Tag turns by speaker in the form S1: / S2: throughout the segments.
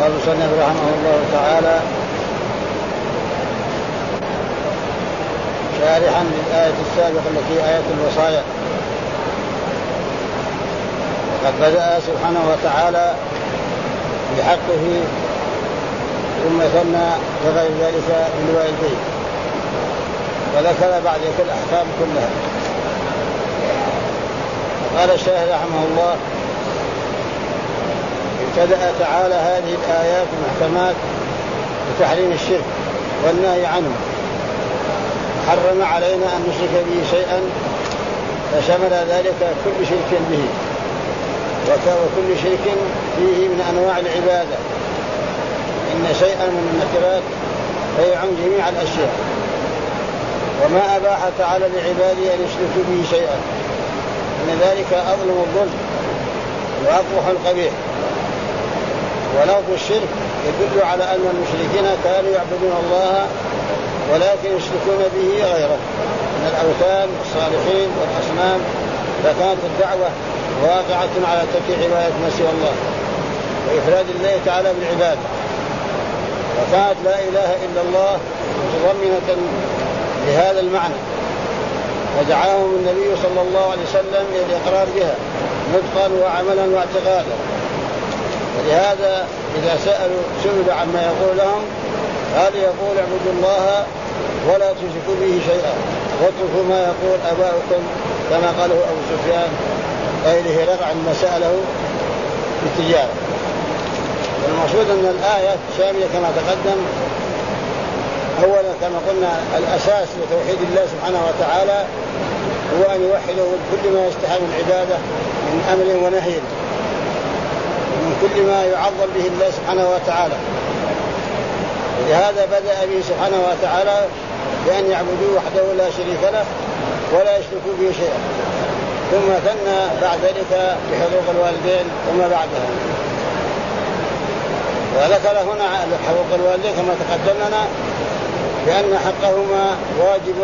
S1: قال المصنف رحمه الله تعالى شارحا للآية السابقة التي آية الوصايا. قد بدأ سبحانه وتعالى بحقه ثم ثنى بغير ذلك بالوالدين وذكر بعد ذلك الأحكام كلها. قال الشيخ رحمه الله ابتدأ تعالى هذه الآيات المحكمات بتحريم الشرك والنهي عنه، حرم علينا أن نشرك به شيئا فشمل ذلك كل شرك به وكل شرك فيه من أنواع العبادة، إن شيئا من النكرات فيعم جميع الأشياء. وما أباح تعالى لعباده أن يشركوا به شيئا إن ذلك أظلم الظلم وأقبح القبيح. ولفظ الشرك يدل على أن المشركين كانوا يعبدون الله ولكن يشركون به غيره من الأوثان والصالحين والأصنام، فكانت الدعوة واقعة على ترك عبادة ما سوى الله وإفراد الله تعالى بالعبادة. وكانت لا إله إلا الله متضمنة لهذا المعنى، ودعاهم النبي صلى الله عليه وسلم إلى الإقرار بها نطقا وعملا واعتقادا. ولهذا إذا سئلوا عما يقول لهم قال يقول اعبدوا الله ولا تشركوا به شيئا واتركوا ما يقول آباؤكم كما قاله أبو سفيان قيله رغع عندما سأله بالتجارة. والمقصود أن الآية شاملة كما تقدم. أولا كما قلنا الأساس لتوحيد الله سبحانه وتعالى هو أن يوحده بكل ما يستحق من عبادة من أمر ونهي ومن كل ما يعظم به الله سبحانه وتعالى. ولهذا بدأ به سبحانه وتعالى بأن يعبدوه وحده لا شريك له ولا يشركوا به شيئا، ثم ثنى بعد ذلك بحقوق الوالدين وما بعدها. وذكر هنا حقوق الوالدين كما تقدم لنا بأن حقهما واجب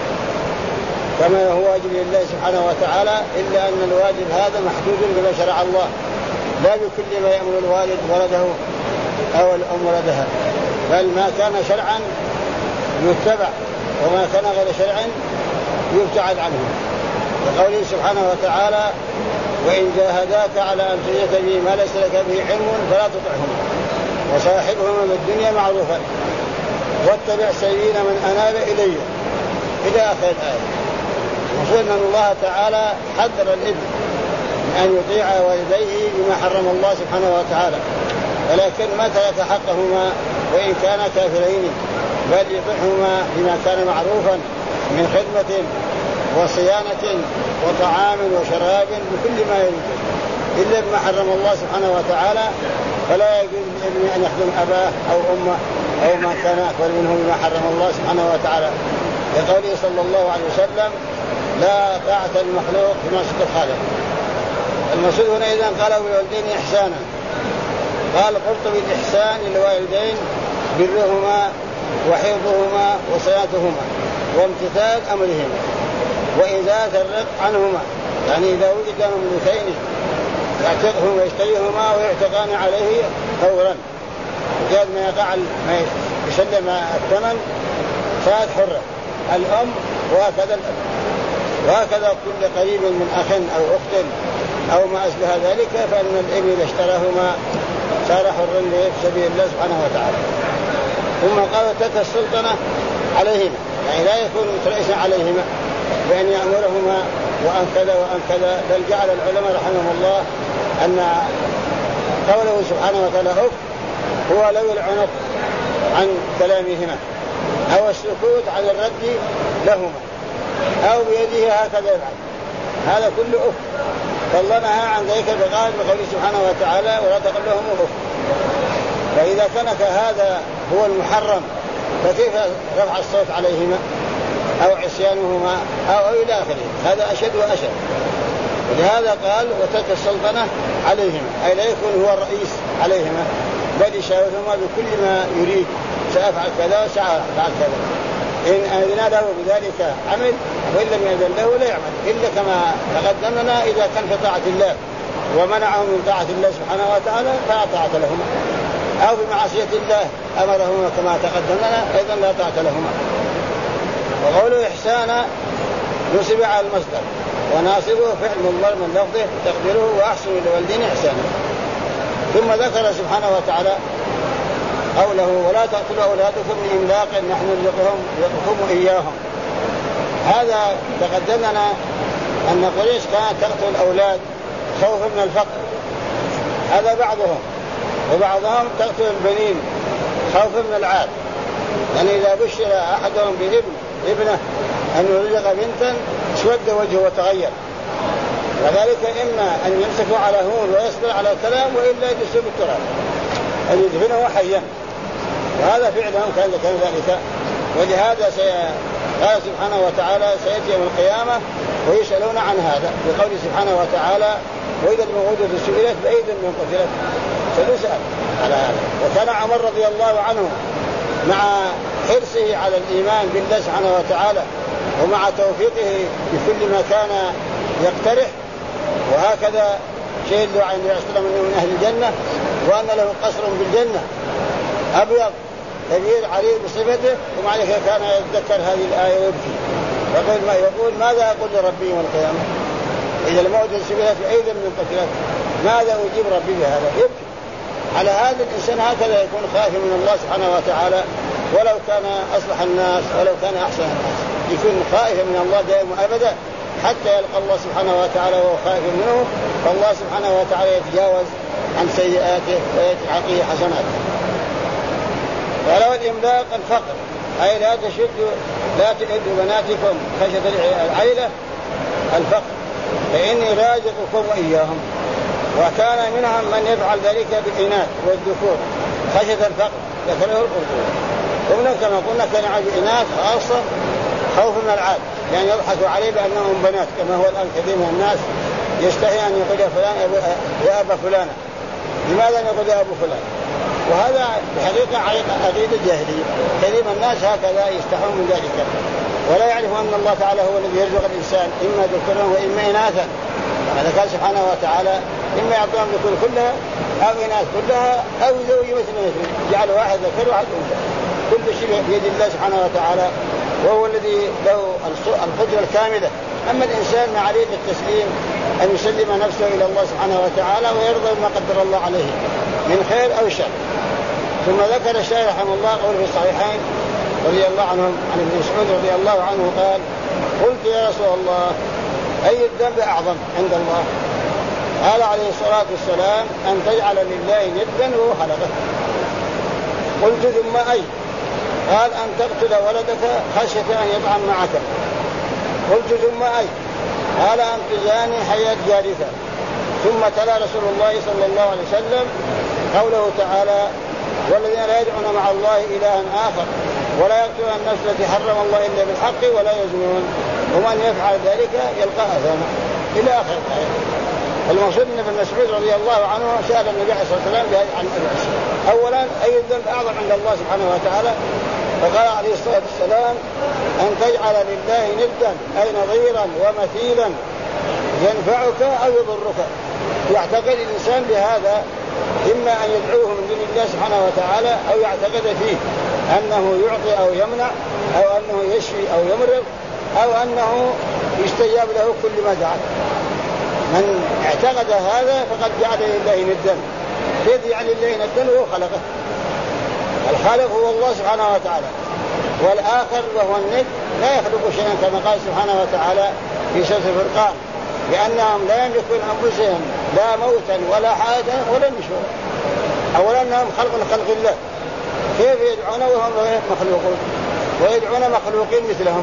S1: كما هو واجب لله سبحانه وتعالى، إلا أن الواجب هذا محدود بما شرع الله لا بكل ما يأمر الوالد ولده أو الأم ولدها، بل ما كان شرعا يتبع وما كان غير شرعا يبتعد عنه. وقوله سبحانه وتعالى وإن جاهداك على أن تشرك به ما ليس لك به علم فلا تطعهما وصاحبهما بالدنيا معروفا واتبع سبيل من أناب إلي إلى آخر الآية. المقصود أن الله تعالى حذر الابن أن يطيع والديه بما حرم الله سبحانه وتعالى، ولكن ما ترك حقهما وإن كان كافرين، بل يطيعهما بما كان معروفا من خدمة وصيانة وطعام وشراب بكل ما يريد، إلا بما حرم الله سبحانه وتعالى. فلا يجوز للابن أن يخدم أباه أو أمه أو ما كان أكبر منه بما حرم الله سبحانه وتعالى، لقوله صلى الله عليه وسلم لا طاعة المخلوق في معصية الخالق. المقصود هنا إذا قال بالوالدين إحسانا، قال القرطبي الإحسان للوالدين برهما وحفظهما وصيانتهما وامتثال أمرهما وإزالة الرق عنهما، يعني إذا وجد مملوكين يعتقهما ويشتريهما ويعتقان عليه فورا جاد ما يقع ما يسلم الثمن صارت حرة الأم وهكذا الأب، وهكذا كل قريب من أخ أو أخت أو ما أشبه ذلك، فإن الابن إذا اشتراهما صار حرا لسبيل الله سبحانه وتعالى. ثم قال تلك السلطنة عليهما، يعني لا يكون رئيسا عليهما بأن يأمرهما وأن كذا وأن كذا، بل جعل العلماء رحمهم الله أن قوله سبحانه وتعالى هو لو العنق عن كلامهما أو السكوت عن الرد لهما أو بيده هكذا يفعل، هذا كله فالله نهى عن ذلك بقوله سبحانه وتعالى ولا تقل لهم فإذا كان هذا هو المحرم فكيف رفع الصوت عليهما أو عصيانهما أو إلى آخره، هذا أشد وأشد. ولهذا قال وتلك السلطنة عليهما، أي لا يكون هو الرئيس عليهما بل يشاورهما بكل ما يريد، سأفعل كذا وسأفعل كذا، إن أذن له بذلك عمل وإن لم يأذن له لا يعمل، إلا كما تقدمنا إذا كان في طاعة الله ومنعهم من طاعة الله سبحانه وتعالى فلا طاعة لهما، أو بمعصية الله أمرهما كما تقدم لنا أيضا لا طاعة لهما. وقوله إحسانا نسب على المصدر وناصبه فعل مضمر من لفظه تقديره وأحسن للوالدين إحسانا. ثم ذكر سبحانه وتعالى قوله ولا تقتلوا أولادكم من إملاق نحن نرزقكم إياهم. هذا تقدم لنا أن قريش كانت تقتل الأولاد خوفا من الفقر، هذا بعضهم، وبعضهم تقتل البنين خوفا من العار. يعني إذا بشر أحدهم بابنه أن يرزق بنتا اسود وجهه وتغير، وذلك إما أن يمسكوا على هون ويصبر على الكلام وإلا يدسوا بالتراب أن يدفنه حيا، وهذا فعلهم كان ذلك. ولهذا قال سبحانه وتعالى سيأتي يوم القيامة ويسألون عن هذا بقول سبحانه وتعالى وإذا الموءودة سئلت بأي ذنب قتلت سنسأل على هذا. وكان عمر رضي الله عنه مع حرصه على الإيمان بالله سبحانه وتعالى ومع توفيقه بكل ما كان يقترح، وهكذا شهد له عن النبي صلى الله عليه وسلم من أهل الجنة وأن له قصر بالجنة أبيض كبير عليه بصفته، ومع ذلك كان يتذكر هذه الآية ويبكي يقول ماذا أقول لربي يوم القيامة إذا الموت سئلت بأي ذنب قتلت ماذا أجيب ربي بهذا؟ يبكي. على هذا الإنسان هكذا يكون خائفا من الله سبحانه وتعالى ولو كان أصلح الناس ولو كان أحسن الناس، يكون خائفا من الله دائما أبدا حتى يلقى الله سبحانه وتعالى وهو خائف منه، فالله سبحانه وتعالى يتجاوز عن سيئاته ويعطيه حسناته. ولو الإملاق الفقر أي لا تئدوا بناتكم خشية العيلة الفقر فإني رازقكم وإياهم. وكان منهم من يفعل ذلك بالإناث والذكور خشية الفقر ذكره القرطبي. ومن كما قلنا كان عن الإناث خاصة خوف من العاد، يعني يضحكوا عليه بأنهم بنات كما هو الآن كثير من الناس يستحي أن يقول يا فلان يا أبا فلانة، لماذا يقول يا أبو فلان؟ وهذا بحقيقة عقيدة جاهلية، كثير من الناس هكذا يستحون من ذلك ولا يعرف أن الله تعالى هو الذي يرزق الإنسان إما ذكرا وإما إناثا. هذا قال سبحانه وتعالى إما يعطيهم ذكور كلها أو إناث كلها أو يزوج مثل جعل واحد ذكر وواحد أنثى، كل شيء بيد الله سبحانه وتعالى وهو الذي له القدرة الكاملة. أما الإنسان ما عليه بالتسليم أن يسلم نفسه إلى الله سبحانه وتعالى ويرضى بما قدر الله عليه من خير أو شر. ثم ذكر الشيخ رحمه الله قول في الصحيحين رضي الله عنهم عن ابن مسعود رضي الله عنه قال قلت يا رسول الله أي الذنب أعظم عند الله؟ قال عليه الصلاة والسلام أن تجعل لله ندا وهو خلقه. قلت ثم أي؟ قال أن تقتل ولدك خشية أن يطعم معك. قلت ثم أي؟ قال أن تزاني حياة جارك. ثم تلا رسول الله صلى الله عليه وسلم قوله تعالى والذين لا يدعون مع الله إلها آخر ولا يقتلون النفس التي حرم الله إلا بالحق ولا يزنون ومن يفعل ذلك يلقى أثاما إلى آخر الآية. المقصود أن ابن مسعود رضي الله عنه سأل النبي صلى الله عليه وسلم عن الأمر. أولا أي الذنب أعظم عند الله سبحانه وتعالى؟ فقال عليه الصلاة والسلام أن تجعل لله ندا أي نظيرا ومثيلا ينفعك أو يضرك. يعتقد الإنسان بهذا إما أن يدعوه من دون الله سبحانه وتعالى أو يعتقد فيه أنه يعطي أو يمنع أو أنه يشفي أو يمرض أو أنه يستجاب له كل ما دعا. من اعتقد هذا فقد جعل لله ندا. كيف يجعل لله ندا وهو خلقه؟ الخالق هو الله سبحانه وتعالى، والآخر وهو الند لا يخلق شيئا كما قال سبحانه وتعالى في سورة الفرقان لأنهم لا يملكون أنفسهم لا موتا ولا حياة ولا نشورا. أولا أنهم خلق الله، كيف يدعون وهم مخلوقون ويدعون مخلوقين مثلهم؟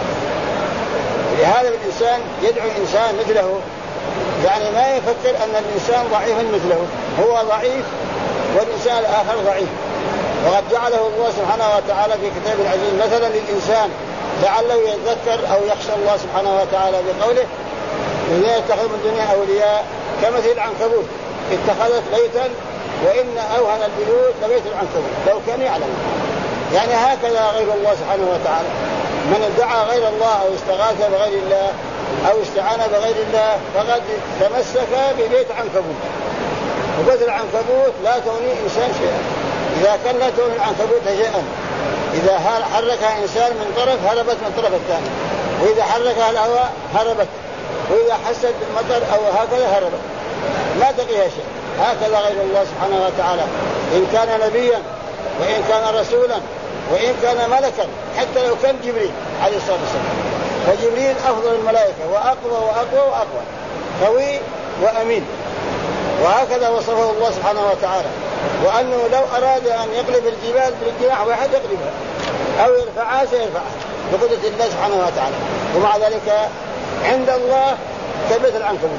S1: لهذا الإنسان يدعو إنسان مثله يعني ما يفكر أن الإنسان ضعيف مثله، هو ضعيف والإنسان الآخر ضعيف. وقد جعله الله سبحانه وتعالى في كتاب العزيز مثلا للإنسان لعله يتذكر أو يخشى الله سبحانه وتعالى بقوله الذين يتخذون من الدنيا أولياء كمثل العنكبوت اتخذت بيتا وإن أوهن البيوت لبيت العنكبوت لو كانوا يعلمون. يعني هكذا غير الله سبحانه وتعالى، من ادعى غير الله أو استغاث بغير الله أو استعان بغير الله فقد تمسك ببيت عنكبوت، وبيت العنكبوت لا تغني إنسان شيئا إذا كان لا تؤمن العنكبوت شيئا، إذا حركها إنسان من طرف هربت من الطرف الثاني، وإذا حركها الهواء هربت، وإذا حست بالمطر أو هكذا هربت، ما تقيها شيء. هكذا غير الله سبحانه وتعالى، إن كان نبيا وإن كان رسولا وإن كان ملكا، حتى لو كان جبريل عليه الصلاة والسلام، فجبريل أفضل الملائكة وأقوى وأقوى وأقوى، قوي وأمين. وهكذا وصفه الله سبحانه وتعالى، وأنه لو أراد أن يقلب الجبال بالجناح واحد يقلبها أو يرفعها سيرفعها بقدرة الله سبحانه وتعالى. ومع ذلك عند الله كبيت العنكبوت.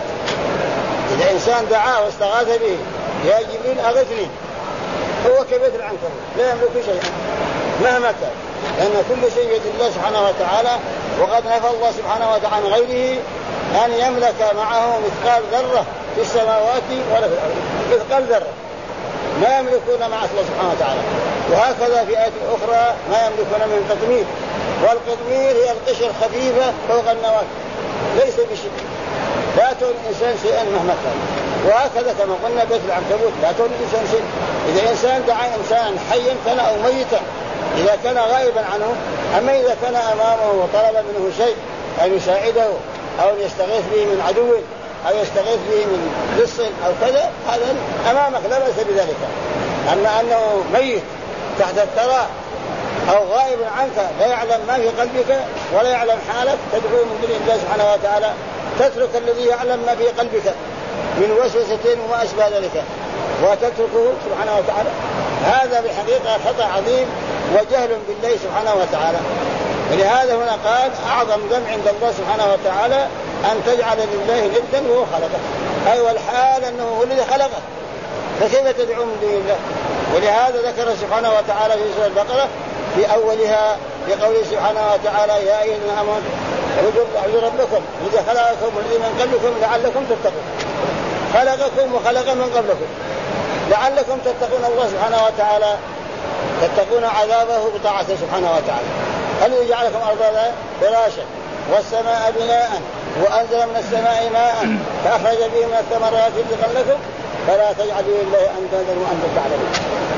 S1: إذا إنسان دعاه واستغاث به يا جبريل أغثني، هو كبيت العنكبوت لا يملك شيئا مهما كان، لأن كل شيء بيد الله سبحانه وتعالى. وقد نفى الله سبحانه وتعالى عن غيره أن يملك معه مثقال ذرة في السماوات ولا في الأرض، مثقال ذرة ما يملكون مع الله سبحانه وتعالى. وهكذا في آيات أخرى ما يملكون من قطمير، والقطمير هي القشر خفيفة فوق النواة ليس بشيء، لا تؤذي الإنسان شيئا مهما كان. وهكذا كما قلنا بيت العنكبوت لا تؤذي الإنسان شيء. إذا إنسان دعا إنسان حيا كان أو ميتا إذا كان غائبا عنه، أما إذا كان أمامه وطلب منه شيء أن يساعده أو يستغيث به من عدو أو يستغيث به من لص أو كذا، هذا أمامك لا بأس بذلك. أما أنه ميت تحت الثرى أو غائب عنك لا يعلم ما في قلبك ولا يعلم حالك، تدعو من دون الله سبحانه وتعالى، تترك الذي يعلم ما في قلبك من وسوسة وما أشبه ذلك وتتركه سبحانه وتعالى، هذا بالحقيقة خطأ عظيم وجهل بالله سبحانه وتعالى. ولهذا هنا قال أعظم ذنب عند الله سبحانه وتعالى أن تجعل لله ندا وهو خلقه، أي والحال أنه هو الذي خلقه، فكيف تدعو من دون الله؟ ولهذا ذكر سبحانه وتعالى في سورة البقرة في أولها بقوله سبحانه وتعالى يا أيها الذين آمنوا اعبدوا ربكم الذي خلقكم والذي من قبلكم لعلكم تتقون. خلقكم وخلق من قبلكم لعلكم تتقون الله سبحانه وتعالى، تتقون عذابه بطاعته سبحانه وتعالى. الذي جعلكم أرضا فراشا والسماء بناء وأنزل من السماء ماء فأخرج به من الثمرات رزقا لكم فلا تجعلوا لله أندادا وأنتم تعلمون.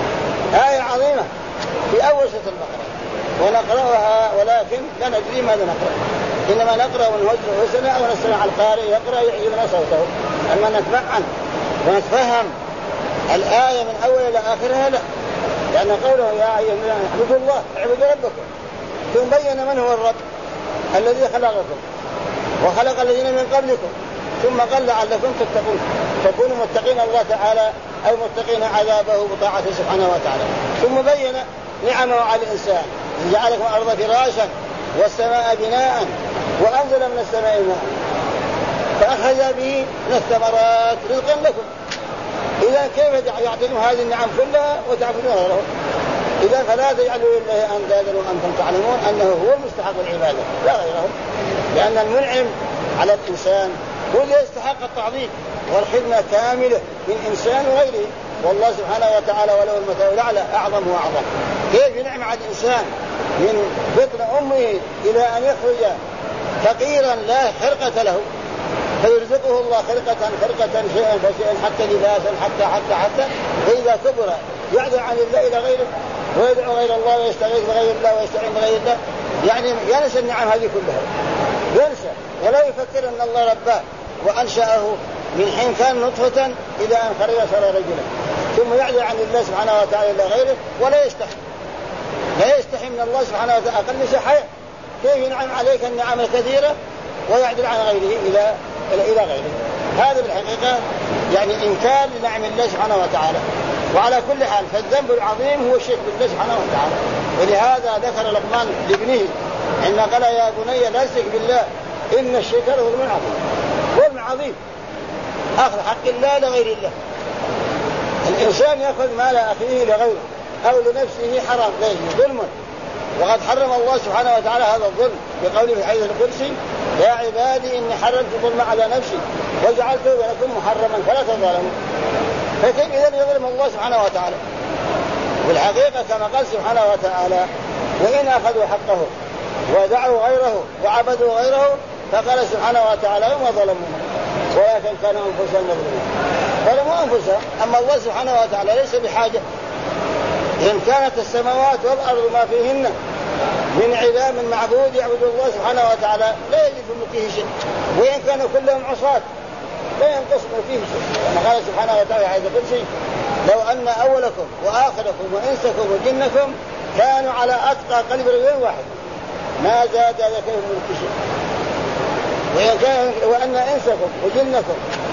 S1: آية عظيمة في أول سورة البقرة ونقرأها، ولكن لا ندري ماذا نقرأ، إنما نقرأ ونوجه حسنا ونستمع القارئ يقرأ يعجبنا صوته، أما نتمعن ونتفهم الآية من أول إلى آخرها لا، لأن قوله يا أيها الذين آمنوا اعبدوا الله اعبدوا ربكم، ثم بين من هو الرب الذي خلقكم وخلق الذين من قبلكم، ثم قال لعلكم تتقون، تكونوا متقين الله تعالى أي متقين عذابه بطاعته سبحانه وتعالى. ثم بين نعمه على الإنسان، جعلكم الأرض فراشا والسماء بناء وأنزل من السماء ماء فأخرج به من الثمرات رزقا لكم. إذا كيف يعطيكم هذه النعم كلها وتعبدون غيره؟ إذا فلا تجعلوا لله أندادا وأنتم تعلمون أنه هو المستحق العبادة لا غيره، لأن المنعم على الإنسان هو الذي يستحق التعظيم والخدمة كاملة من إنسان وغيره. والله سبحانه وتعالى وله المثل الأعلى أعظم وأعظم. كيف ينعم على الإنسان من بطن أمه إلى أن يخرج فقيرا لا خرقة له، فيرزقه الله خرقة شيئا فشيئا حتى لباسا حتى فإذا كبر يعدل عن الله إلى غيره ويدعو غير الله ويستغيث بغير الله ويستعين بغير الله، يعني ينسى النعم هذه كلها، ينسى ولا يفكر أن الله رباه وأنشأه من حين كان نطفة إلى أن خرج صار رجلا، ثم يعدل عن الله سبحانه وتعالى إلى غيره ولا يستحي من الله سبحانه وتعالى أقل شيء حياة. كيف ينعم عليك النعم الكثيرة ويعدل عن غيره إلى غيره؟ هذا بالحقيقة يعني إنكار لنعم الله سبحانه وتعالى. وعلى كل حال فالذنب العظيم هو الشرك بالله سبحانه وتعالى. ولهذا ذكر لقمان لابنه إن قال يا بني لا تشرك بالله إن الشرك لظلم عظيم. ظلم عظيم أخذ حق الله لغير الله. الإنسان يأخذ مال أخيه لغيره أو لنفسه حرام ليه ظلم، وقد حرم الله سبحانه وتعالى هذا الظلم بقوله في الحديث القدسي يا عبادي إني حرمت الظلم على نفسي وجعلته بينكم محرما فلا تظالموا. فكيف إذن يظلم الله سبحانه وتعالى؟ والحقيقة كما قال سبحانه وتعالى وإن أخذوا حقه ودعوا غيره وعبدوا غيره فقال سبحانه وتعالى وما ظلموا ولكن كانوا أنفسهم يظلمون، ظلموا أنفسهم. أما الله سبحانه وتعالى ليس بحاجة إن كانت السماوات والأرض ما فيهن من عظام معبود يعبد الله سبحانه وتعالى لا يجد فيه شيء، وإن كانوا كلهم عصاة لا ينقصن فيه شيء. كما قال سبحانه وتعالى عز وجل: لو أن أولكم وآخركم وإنسكم وجنكم كانوا على أتقى قلب رجل واحد ما زاد ذلك من شيء. وأن إنسكم وجنكم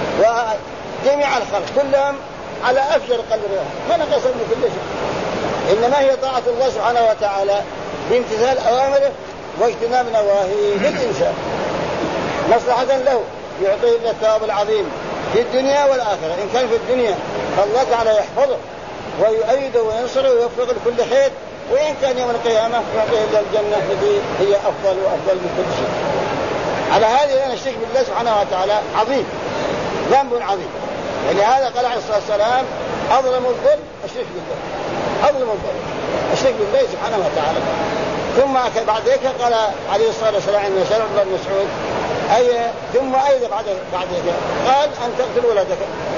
S1: وجميع الخلق كلهم على أفجر قلب رجل ما نقص من كل شيء. إنما هي طاعة الله سبحانه وتعالى بامتثال أوامره واجتناب نواهيه للإنسان مصلحة له، يعطيه الثواب العظيم في الدنيا والآخرة. إن كان في الدنيا فالله تعالى يحفظه ويؤيده وينصره ويوفقه لكل خير، وإن كان يوم القيامة يعطيه إلى الجنة التي هي أفضل وأفضل من كل شيء. على هذه أنا الشرك بالله سبحانه وتعالى عظيم، ذنب عظيم، ولهذا قال عليه الصلاة والسلام: أظلم الظلم الشرك بالله، أظلم الظلم الشرك بالله سبحانه وتعالى. ثم بعد ذلك قال عليه الصلاة والسلام عن سعد بن مسعود: ثم أيضا بعد ذلك قال: أن تقتل ولدك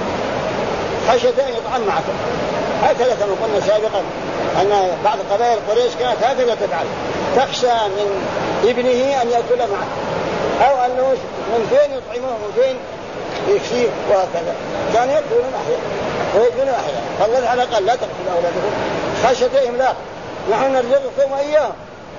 S1: خشية أن يطعن معك. هكذا كما قلنا سابقا أن بعض قبائل قريش كانت هكذا تفعل، تخشى من ابنه أن يأكل معه، أو أنه من فين يطعمه من فين يكسيه، وهكذا كانوا يأكلون أحيانا ويأكلون أحيانا. فالله تعالى قال: لا تقتلوا أولادكم خشية إملاق، نحن نرزقكم وإياهم.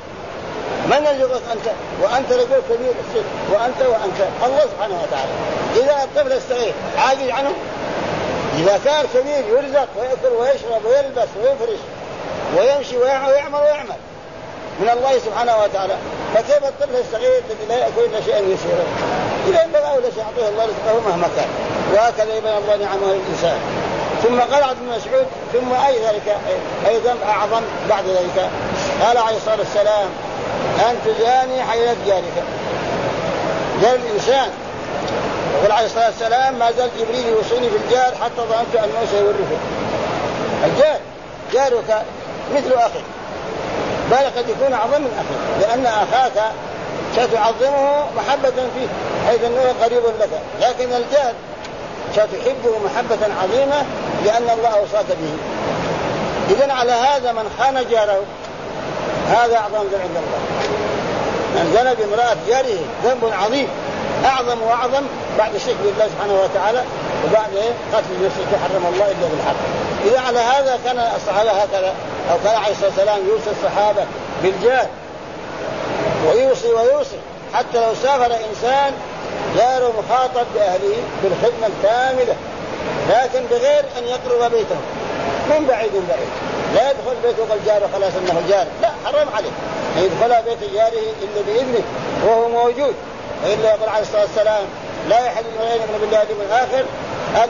S1: من يرزقك أنت وأنت رجل كبير السن، وأنت الله سبحانه وتعالى. إذا الطفل الصغير عاجز عنه، إذا كان كبير يرزق ويأكل ويشرب ويلبس ويفرش ويمشي ويعمل من الله سبحانه وتعالى، فكيف الطفل الصغير الذي لا يأكل إلا شيئا يسيرا؟ إذا ينبغي أولا شيء يعطيه الله رزقه مهما كان، وهكذا يبين الله نعمه للإنسان. ثم قال عبد بن مسعود: ثم أي ذلك أيضا أعظم بعد ذلك، قال عليه الصلاة والسلام: أن تجاني حياة جارك، جار الإنسان. وقال عليه الصلاة والسلام: ما زال جبريل يوصيني في الجار حتى ظننت أنه سيورثه. الجار جارك مثل أخي، بل قد يكون أعظم من أخي، لأن أخاك ستعظمه محبة فيه حيث أنه قريب لك، لكن الجار ستحبه محبة عظيمة لأن الله أوصاك به. إذن على هذا من خان جاره هذا أعظم ذنب عند الله. من زنى بامرأة جاره ذنب عظيم، أعظم وأعظم بعد الشرك بالله سبحانه وتعالى، وبعد قتل النفس حرم الله إلا بالحق. إذا على هذا كان الصحابة هكذا، أو كان عليه الصلاة والسلام يوصي الصحابة بالجار ويوصي حتى لو سافر إنسان جاره مخاطب بأهله بالخدمة الكاملة، لكن بغير أن يقرب بيته من بعيد لا يدخل بيته الجار خلاص أنه جار، لا، حرم عليه أن يدخل بيت جاره إلا بإذنه وهو موجود. وإلا يقول عليه الصلاة والسلام: لا يحل المرأة من بالله اليوم الآخر أن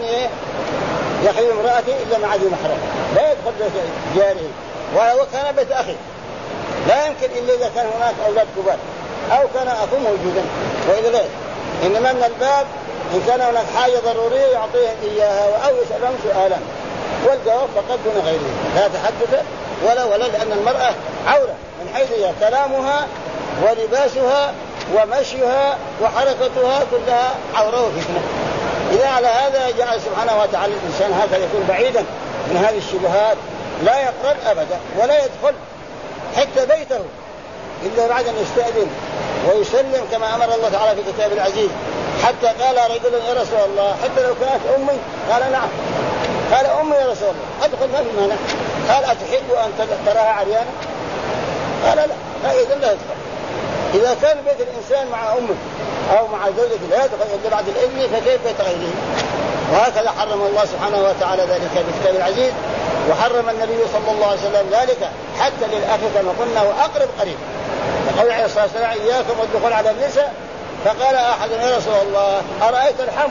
S1: يخلي امرأته إلا مع ذي محرم، لا يدخل بيت جاره ولو كان بيت أخي، لا يمكن إلا إذا كان هناك أولاد كبار أو كان أخوه موجودا، وإذا لا. إنما من الباب إن كان هناك حاجة ضرورية يعطيه إياها أو يسألهم سؤالا، والجواب فقط دون غيره، لا تحدث ولا لأن المرأة عورة من حيث هي كلامها ولباسها ومشيها وحركتها كلها عورة وفتنة. إذا على هذا جعل سبحانه وتعالى الإنسان هكذا يكون بعيدا من هذه الشبهات، لا يقرب أبدا ولا يدخل حتى بيته إلا بعد أن يستأذن ويسلم كما أمر الله تعالى في كتاب العزيز. حتى قال رجل: يا رسول الله، حتى لو كانت أمي؟ قال: نعم. قال: أمي يا رسول الله، أدخل ما في مانع. قال: أتحب أن تراها عريانة؟ قال: لا، إذا لا يدخل. إذا كان بيت الإنسان مع أمه أو مع زوجته لا يدخل إلا بعد الإذن، فكيف بيت غيره؟ وهكذا حرم الله سبحانه وتعالى ذلك في كتاب العزيز، وحرم النبي صلى الله عليه وسلم ذلك حتى للأخ كما قلنا وأقرب قريب. وقال عليه الصلاة والسلام: إياكم والدخول على النساء. فقال أحد: يا رسول الله، أرأيت الحم؟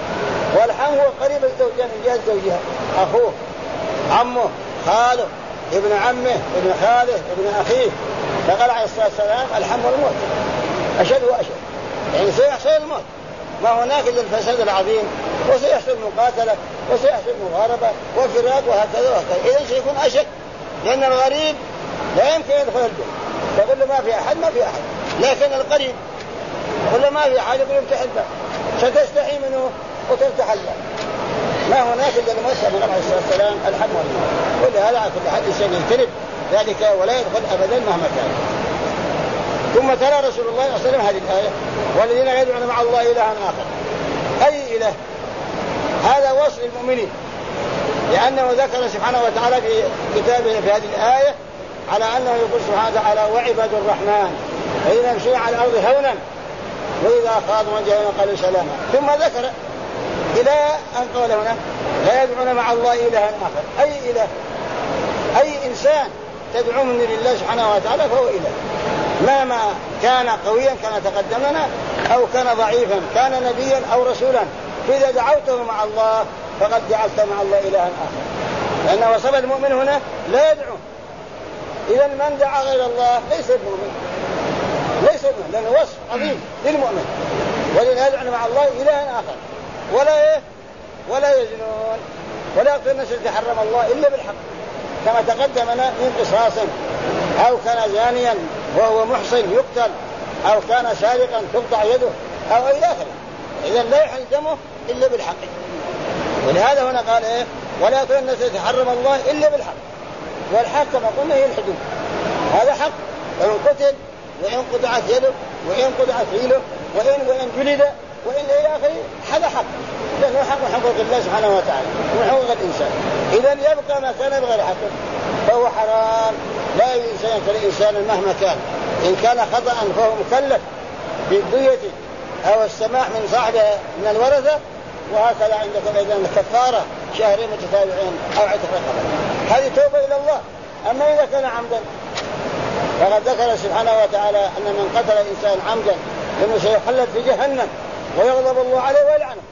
S1: والحم هو قريب الزوجة من جهة زوجها، أخوه، عمه، خاله، ابن عمه، ابن خاله، ابن أخيه. فقال عليه الصلاة والسلام: الحم والموت أشد وأشد، يعني سيحصل الموت، ما هناك إلا الفساد العظيم، وسيحصل مقاتلة وسيحصل مغاربة وفراق وهكذا. إذن سيكون أشد، لأن الغريب لا يمكن يدخل البيت، تقول له ما في أحد، لكن القريب تقول له ما في أحد، يقول له امتحل بقى، ستستحي منه وترتحل له. ما هناك إلا الموسى من عليه الصلاة والسلام الحمد لله. ولهذا على كل حد شيء يجتنب ذلك ولا يدخل أبدا مهما كان. ثم تلا رسول الله صلى الله عليه وسلم هذه الآية: والذين يدعون مع الله إلها آخر. أي إله؟ هذا وصف المؤمنين، لأنه ذكر سبحانه وتعالى في كتابه في هذه الآية على أنه يقول سبحانه وتعالى: وعباد الرحمن الذين يمشون على الأرض هونا وإذا خاضوا من جهنم قالوا سلاما. ثم ذكر إلى أن قال هنا: لا يدعون مع الله إلها آخر. أي إله؟ أي إنسان تدعو من دون الله سبحانه وتعالى فهو إله، مهما كان قويا كان تقدمنا أو كان ضعيفا، كان نبيا أو رسولا، فإذا دعوته مع الله فقد جعلت مع الله إلها آخر، لأن وصف المؤمن هنا لا يدعو. إذا من دعا غير الله ليس المؤمن، ليس المؤمن، لأنه وصف عظيم للمؤمن. والذين يدعون مع الله إلها آخر ولا يزنون ولا يقتلون النفس التي حرم الله إلا بالحق، كما تقدمنا من قصاص، أو كان زانيا وهو محصن يقتل، أو كان سارقا تقطع يده، أو إلى آخره. إذا لا يحل دمه إلا بالحق. ولهذا هنا قال إيه: ولا يقتلون النفس التي حرم الله إلا بالحق. والحق كما قلنا هي الحدود، هذا حق. وإن قتل وإن قطعت يده وإن قطعت رجله وإن جلد وإن إلى آخره، هذا حق، لأنه حق من حقوق الله سبحانه وتعالى ومن حقوق الإنسان. إذا يبقى ما كان بغير حق فهو حرام، لا ينسان كالإنسان مهما كان. إن كان خطأ فهو مكلف بالدية أو السماح من صاحبه من الورثة، وهكذا عندكم أيضا الكفارة شهرين متتابعين أو عتق رقبة، هذه توبة إلى الله. أما إذا كان عمدا فقد ذكر سبحانه وتعالى أن من قتل الإنسان عمدا إنه سيخلد في جهنم ويغضب الله عليه ويلعنه.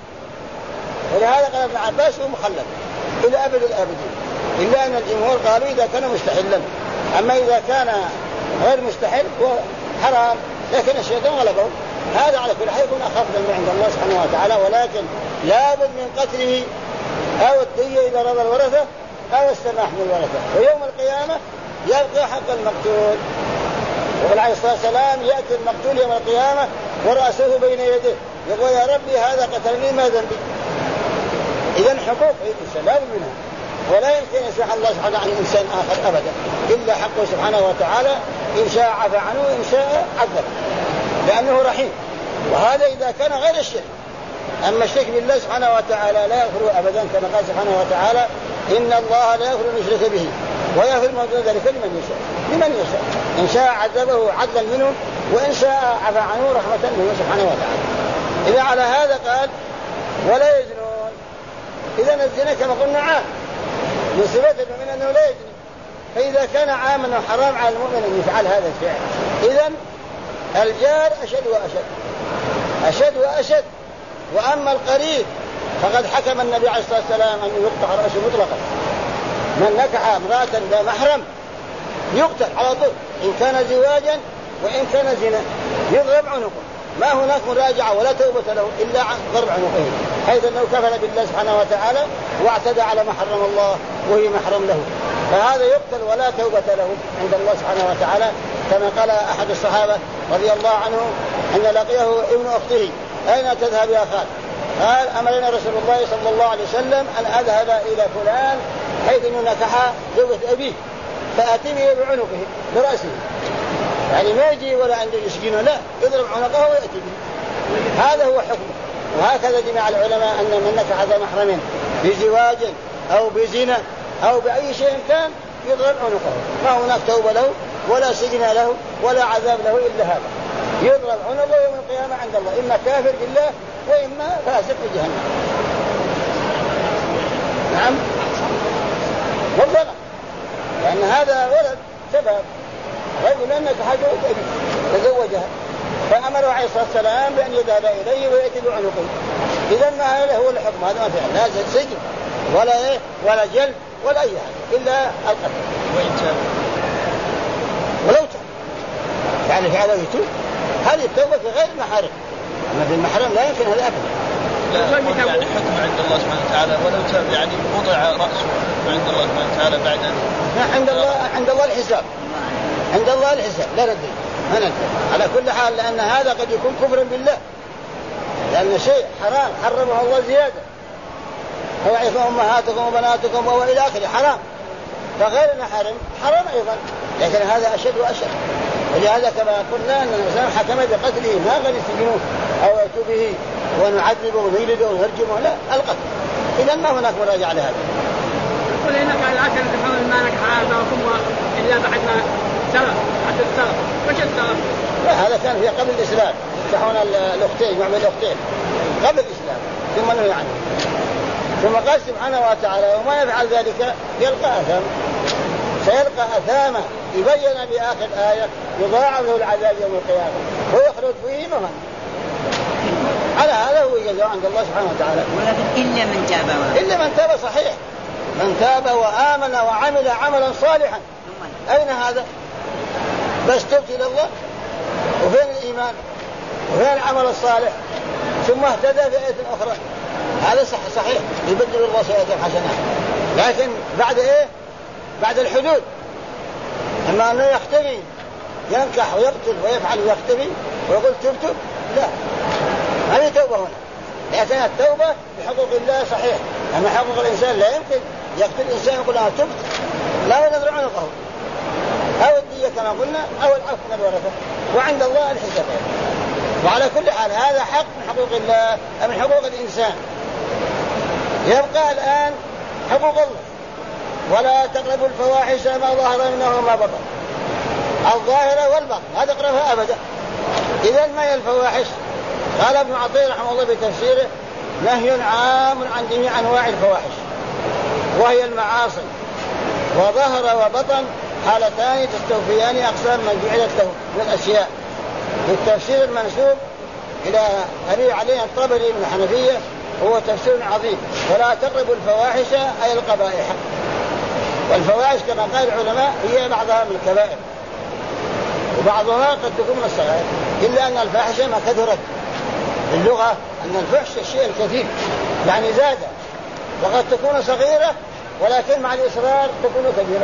S1: ولهذا قال ابن عباس هو مخلد إلى أبد الآبدين، إلا أن الجمهور قالوا إذا كان مستحلا. أما إذا كان غير مستحل هو حرام، لكن الشيطان غلبه. هذا على كل حال يكون أخف ذنب عند الله سبحانه وتعالى، ولكن لا بد من قتله أو الدية إذا رضى الورثة أو السماح من الورثة. ويوم القيامة يلقى حق المقتول، وعليه الصلاة والسلام يأتي المقتول يوم القيامة ورأسه بين يديه يقول: يا ربي هذا قتلني ما ذنبي. إذن حقوق الإنسان لا بد منها، ولا يمكن يسمح الله سبحانه عن إنسان آخر أبدا إلا حقه سبحانه وتعالى. إن شاء عفى عنه وإن شاء عذب، لأنه رحيم. وهذا إذا كان غير الشرك. أما الشرك بالله سبحانه وتعالى لا يغفره أبدا، كما قال سبحانه وتعالى: إن الله لا يغفر أن يشرك به ويغفر ما دون ذلك لمن يشاء. إن شاء عذبه عدلا منه وإن شاء عفى عنه رحمة منه سبحانه وتعالى. إذا على هذا قال: ولا يزنون. إذا الزنا كما قلنا عام، من صفات المؤمن أنه لا يزني. فإذا كان عاما وحرام على المؤمن أن يفعل هذا الفعل، إذن الجار أشد وأشد. وأما القريب فقد حكم النبي عليه الصلاة والسلام أن يقطع رأسه مطلقا. من نكح امرأة لا محرم يقتل على طول، إن كان زواجا وإن كان زنا يضرب عنقه، ما هناك مراجعة ولا توبة له إلا عن ضرب عنقه، حيث أنه كفر بالله سبحانه وتعالى واعتدى على ما حرم الله وهي محرم له، فهذا يقتل ولا توبة له عند الله سبحانه وتعالى. كما قال أحد الصحابة رضي الله عنه أن لقيه ابن أخته: أين تذهب يا خال؟ قال: أمرنا رسول الله صلى الله عليه وسلم أن أذهب إلى فلان حيث أنه نكح زوجة أبيه فأتي به بعنقه برأسه، يعني ما يجي ولا عنده يسجنه، لا، يضرب عنقه ويأتي به. هذا هو حكمه. وهكذا جمع العلماء أن من نكح ذا محرم بزواج أو بزنا أو بأي شيء كان يضرب عنقه، ما هناك توبة له ولا سجن له ولا عذاب له إلا هذا، يضرب عنقه يوم القيامة عند الله، إما كافر بالله وإما فاسق في جهنم. نعم، والله لأن هذا ولد شباب رجل أنك حاجة تزوجها، فأمره عليه الصلاة والسلام بأن يذهب إليه ويأتي بعنقه. إذن ما هذا هو الحكم، هذا ما فعل، لا سجن ولا جلد ولا أي حاجة إلا القتل.
S2: وإن تاب
S1: ولو تاب يعني فعله يتوب، هذه التوبة في غير المحارم. أما في المحرم لا يمكن هذا أبدا.
S2: لا يعني حكم عند الله سبحانه وتعالى ولو تاب، يعني وضع رأسه عند الله سبحانه وتعالى بعد أن
S1: عند الله الحساب، عند الله الحساب لا رد على كل حال، لأن هذا قد يكون كفرا بالله، لأن شيء حرام حرمه الله زيادة، أوعيكم أمهاتكم وبناتكم وإلى آخره حرام. فغير محارم حرام أيضا، لكن هذا أشد وأشد. ولهذا كما قلنا أن الإسلام حكم بقتله، ما قال يسجنوه أو يأتوا به ونعذبه ونجلده ونرجمه، لا، القتل. إذا ما هناك مراجعة لهذا.
S3: ولهنا قال العشر تحول ما نكح آباؤكم إلا بعد ما سلف حتى السلف. وش السلف؟
S1: لا، هذا كان في قبل الإسلام، يفتحون الأختين معمل الأختين قبل الإسلام ثم نهي عنه. ثم قال سبحانه وتعالى وما يفعل ذلك يلقى أثاما، سيلقى أثاما. يبين بآخر آية يضاعف له العذاب يوم القيامة ويخلد فيه مهما. على هذا هو يجزاه عند الله سبحانه وتعالى.
S4: ولكن إلا من تاب
S1: صحيح، من تاب وآمن وعمل عملا صالحا. أين هذا؟ بس تبت إلى الله، وفين الإيمان وفين العمل الصالح؟ ثم اهتدى في آية أخرى. هذا صحيح يبدل الله سيئات حسنات، لكن بعد إيه؟ بعد الحدود. أما أنه يختفي ينكح ويقتل ويفعل ويختفي ويقول تبت، لا، هذه توبة هنا. لكن التوبة بحقوق الله صحيح، أما حقوق الإنسان لا يمكن يقتل الإنسان يقول أنا تبت، لا ينظر عنقه أو الدية كما قلنا أو العفو من الورثة، وعند الله الحساب. وعلى كل حال هذا حق من حقوق الله من حقوق الإنسان. يبقى الآن حقوق الله، ولا تقربوا الفواحش ما ظهر منها وما بطن، الظاهرة والباطن لا تقربها أبدا. إذن ما هي الفواحش؟ قال ابن عطية رحمه الله بتفسيره نهي عام عن جميع أنواع الفواحش، وهي المعاصي، وظهر وبطن حالتان تستوفيان أقسام من جعلت له من الأشياء. التفسير المنسوب إلى أبي علي الطبري من الحنفية هو تفسير عظيم. ولا تقربوا الفواحش أي القبائح، والفواحش كما قال العلماء هي بعضها من الكبائر وبعضها قد تكون من الصغائر، إلا أن الفاحشة ما كثرت. اللغة أن الفحش الشيء الكثير يعني زاد، وقد تكون صغيرة ولكن مع الإصرار تكون كبيرة.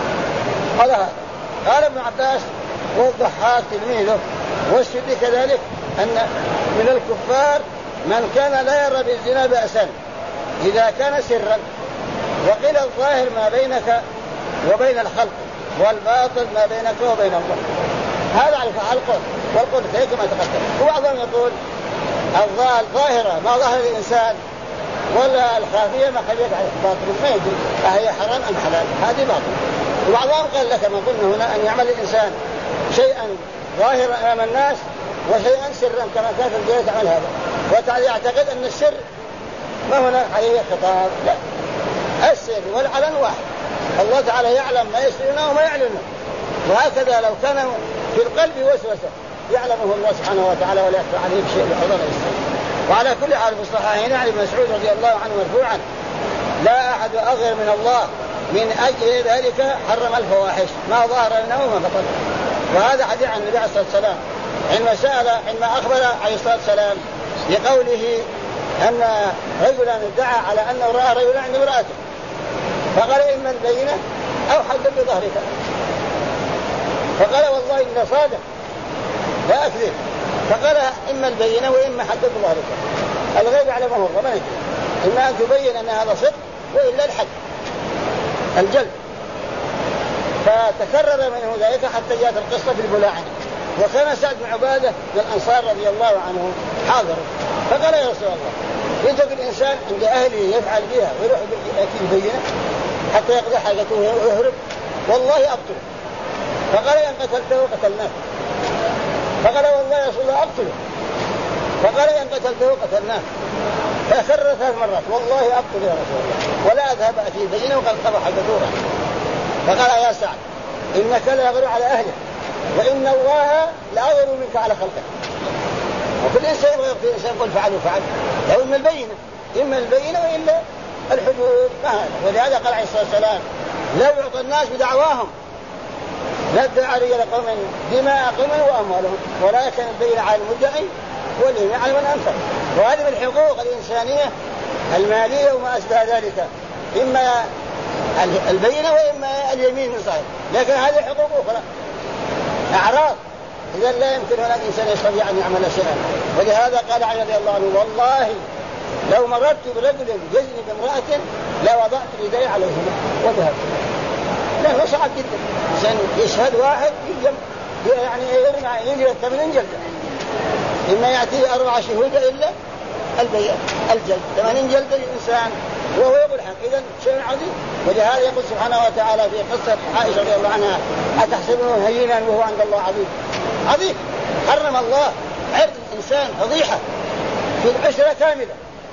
S1: قال ابن عباس والضحاك تلميذه والسدي كذلك أن من الكفار من كان لا يرى بالزنا بأسا إذا كان سرا، وقيل الظاهر ما بينك وبين الخلق والباطل ما بينك وبين الله. هذا على القول والقول كما تقدم. وبعضهم يقول الظاهرة ما ظهر الإنسان ولا الخافية ما خليت على الباطل ما يجوز، أهي حرام أم حلال، هذه باطل. وبعضهم قال لك ما قلنا هنا أن يعمل الإنسان شيئا ظاهرا أمام الناس وشيئا سرا كما كان في الجاهلية تعمل هذا، ويعتقد أن السر ما هنا عليه خطاب. لا، السر والعلن واحد، الله تعالى يعلم ما يسرنا وما يعلننا، وهكذا لو كان في القلب وسوسة يعلمه الله سبحانه وتعالى ولا يخفى عليه شيء بحضر السر. وعلى كل حال في الصحيحين عن ابن مسعود رضي الله عنه مرفوعا لا أحد أغير من الله من أجل ذلك حرم الفواحش ما ظهر منه وما بطن. وهذا حديث عن النبي عليه الصلاة والسلام عندما أخبر عليه الصلاة والسلام بقوله أن رجلا ادعى على أنه رأى رجلا عند امرأته فقال إما البينة أو حد بظهرك، فقال والله إنه صادق لا أكذب، فقال إما البينة وإما حد بظهرك. الغيب على ما هو ما يدري، إما أن تبين أن هذا صدق وإلا الحد الجلد. فتكرر منه ذلك حتى جاءت القصة في البلاعنة، وكان سعد بن عبادة من الأنصار رضي الله عنه حاضر، فقال يا رسول الله يترك الإنسان عند أهله يفعل بها ويروح البينة حتى يقضي حاجته ويهرب؟ والله أقتله. فقال إن قتلته قتلناه. فقال والله يا رسول الله أقتله. فقال إن قتلته قتلناه. فكرر 3 مرات والله أقتل يا رسول الله ولا أذهب أتي بينه وقد قضى حاجته. فقال يا سعد إنك لا يغير على أهله وإن الله لا يغير منك على خلقه. وكل إنسان يبغى يغفر إنسان يقول فعل وفعل، لو إما البينة وإلا الحدود. ولهذا قال عليه الصلاة والسلام لو يعطى الناس بدعواهم ندعى رجال قوم دماء قوم وأموالهم ولكن البينة على المدعي واليمين على من أنفق. وهذه من الحقوق الإنسانية المالية وما أشبه ذلك، إما البينة وإما اليمين من صاحب، لكن هذه حقوق أخرى أعراض، إذا لا يمكن أن الإنسان يستطيع أن يعمل شيئا. ولهذا قال علي رضي الله عنه والله لو مررت برجل يزني بامرأة لوضعت يدي عليهما وذهبت. لأنه صعب جدا عشان يشهد واحد يعني يجلد 8 جلدة، إما يأتي 4 شهود إلا الجلد 8 جلدة الإنسان وهو يقول حق. إذن شيء عظيم. ولهذا يقول سبحانه وتعالى في قصة عائشة رضي الله عنها أتحسبونه هينا وهو عند الله عظيم. عظيم. حرم الله عرض الإنسان فضيحة في الأسرة كاملة،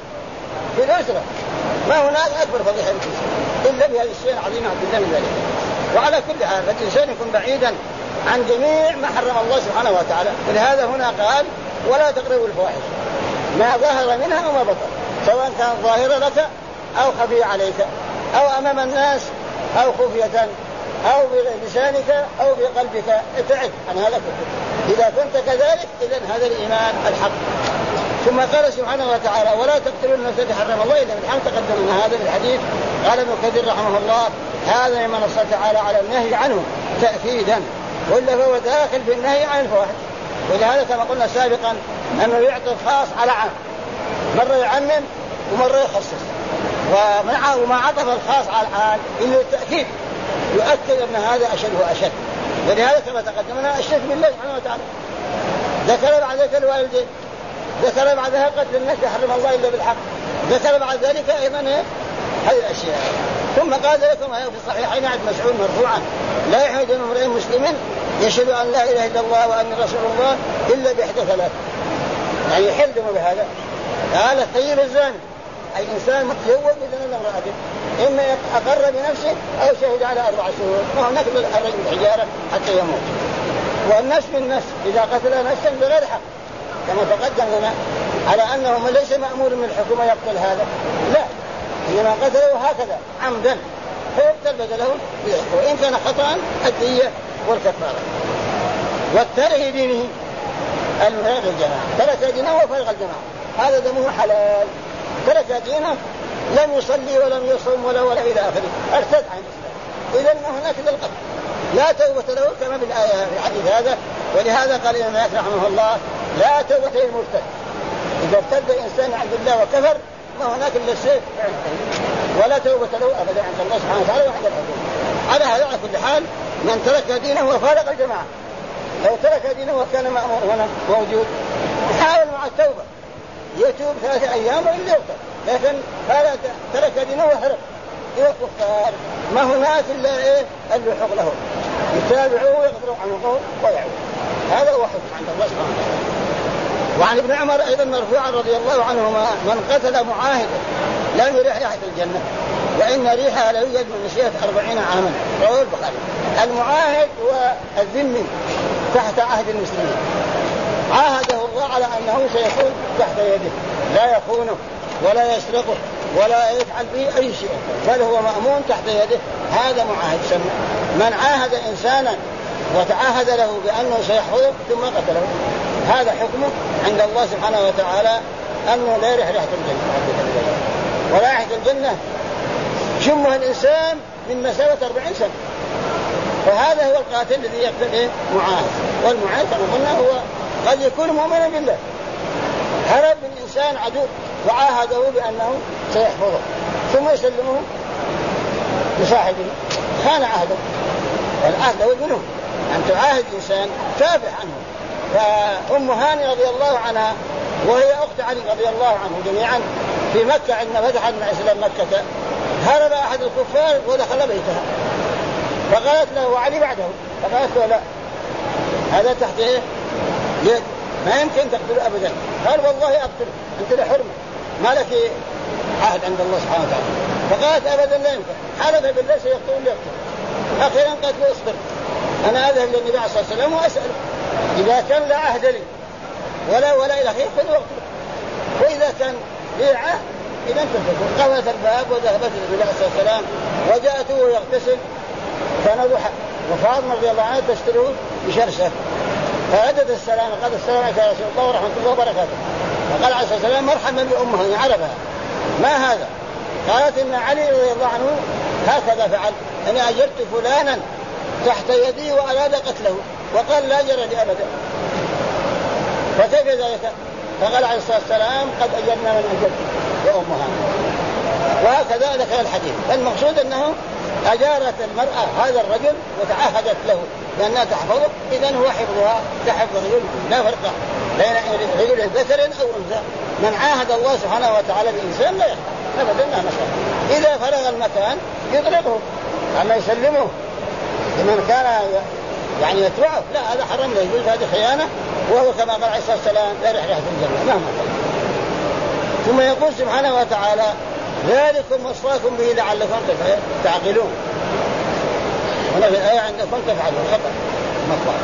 S1: في الأسرة ما هناك أكبر فضيحة إلا بهذا الشيء العظيم عبد الله من ذلك. وعلى كل حال فالإنسان يكون بعيدا عن جميع ما حرم الله سبحانه وتعالى. ولهذا هنا قال ولا تقربوا الفواحش ما ظهر منها وما بطن، سواء كان ظاهرة لك أو خفي عليك أو أمام الناس أو خفية أو بلسانك أو بقلبك. ابتعد عن هذا كله. إذا كنت كذلك إذن هذا الإيمان الحق. ثم قال سبحانه وتعالى ولا تقتلوا النفس التي حرم الله إلا بالحق. تقدم من هذا الحديث. قال ابن كثير رحمه الله هذا مما نص تعالى على النهي عنه تأكيدا، وإلا فهو داخل في النهي عن الفواحش. ولهذا كما قلنا سابقا أنه يعطي خاص على عام، مرة يعمم ومرة يخصص. وما عطف الخاص على العام إنه التأكيد يؤكد أن هذا أشد وأشد. ولهذا كما تقدمنا الشرك بالله سبحانه وتعالى. ذكر بعد ذلك الوالدين، ذكر بعدها قتل النفس حرم الله إلا بالحق، ذكر بعد ذلك أيضا هذه الأشياء. ثم قال لكم في الصحيحين عن مسعود مرفوعا لا يحل دم امرئ مسلم يشهد أن لا إله إلا الله وأن رسول الله إلا بإحدى 3. يعني يحل دمه بهذا. قال الطيب الزاني أي إنسان متزوج بزنا امرأته إما أقر بنفسه أو شهد على 4 شهور وهو نقل الرجل بالحجارة حتى يموت. والنفس بالنفس إذا قتل نفسا بغير حق كما تقدم لنا على أنه ليس مأمور من الحكومة يقتل هذا، لا، إنما قتله هكذا عمدا فيقتل بدله، وإن كان خطأ الدية والكفارة. والتارك دينه المفارق الجماعة، ترك دينه وفارق الجماعة هذا دمه حلال. ترك دينه لم يصلي ولم يصوم ولا إلى آخره، ارتد عن الإسلام. إذن هناك القتل لا توبة له كما بالآية في الحديث هذا. ولهذا قال الإمام مالك رحمه الله لا توبة للمرتد. إذا ارتد إنسان عن الله وكفر ما هناك إلا السيف ولا توبة له أبدا عند الله سبحانه وتعالى وعند الحكومة. على هذا على كل حال من ترك دينه وفارق الجماعة. لو ترك دينه وكان مأمور هنا موجود يحاول مع التوبة يتوب 3 أيام وإلا يقتل، لكن ترك دينه وهرب إلى الكفار ما هناك إلا اللحوق له يتابعوه ويقدروا عنه ويعود. هذا هو حكم عند الله سبحانه وتعالى. وعن ابن عمر أيضا مرفوعا رضي الله عنهما من قتل معاهدا لم يرح ريحة الجنة وإن ريحها ليوجد من مسيرة 40 عاما. رواه البخاري. المعاهد هو الذمي تحت عهد المسلمين، عاهده الله على أنه سيكون تحت يده لا يخونه ولا يسرقه ولا يفعل به أي شيء، بل هو مأمون تحت يده. هذا معاهد سمى. من عاهد إنسانا وتعاهد له بأنه سيحفظه ثم قتله هذا حكمه عند الله سبحانه وتعالى أنه لا يرح ريحة الجنة. ورائحة الجنة شمها الإنسان من مسافة 40 سنة. فهذا هو القاتل الذي يقتل معاهد. والمعاهد كما قلنا هو قد يكون مؤمنا بالله، هرب من إنسان عدو وعاهده بأنه سيحفظه ثم يسلمه لصاحبه، خان عهده. والعهد هو الجنون أن تعاهد إنسان تابع عنه. فأم هاني رضي الله عنها وهي أخت علي رضي الله عنه جميعا في مكة عندما فتحت مع إسلام مكة هرب أحد الكفار ودخل بيتها فقالت له وعلي بعده، فقالت له لا هذا تحت يد ما يمكن تقتله أبدا. قال والله أقتله أنت لحرمة ما لك عهد عند الله سبحانه وتعالى. فقالت أبدا لا يمكن، حلف بالله سيقتل ليقتل. أخيرا قالت له اصبر أنا أذهب للنبي عليه الصلاة والسلام وأسأله إذا كان لا عهد لي ولا إلى خير فليقتل، وإذا كان لي عهد إذا تنتهي. قوت الباب وذهبت للنبي عليه الصلاة والسلام وجاءته ويغتسل كان ضحى وفاطمة رضي الله عنها تشتريه بشرشة فردت السلام قال السلام عليك يا رسول الله ورحمة الله وبركاته. فقال عليه الصلاة والسلام مرحبا بأمه عربها ما هذا؟ قالت إن علي رضي الله عنه هكذا فعل، أنا أجرت فلانا تحت يدي وأراد قتله وقال لا جرى لي أبدا. فكيف ذلك؟ فقال عليه الصلاة والسلام قد أجرنا من أجرت وأمها. وهكذا ذكر الحديث. المقصود أنه أجارت المرأة هذا الرجل وتعهدت له لأنها تحفظه، إذن هو حفظها كحفظ الرجل، لا فرق بين رجل ذكر أو أنثى. من عاهد الله سبحانه وتعالى بإنسان لا يخطأ أبدا مهما كان. إذا فرغ المكان يضربه أما يسلمه لمن كان يعني يتبعه، لا هذا حرام لا يجوز، هذه خيانة، وهو كما قال عليه الصلاة والسلام لا ريح الجنة مهما كان. ثم يقول سبحانه وتعالى ذلكم وصاكم به لعلكم تعقلون. هنا في الآية عندكم تفعلون خطأ مطلع.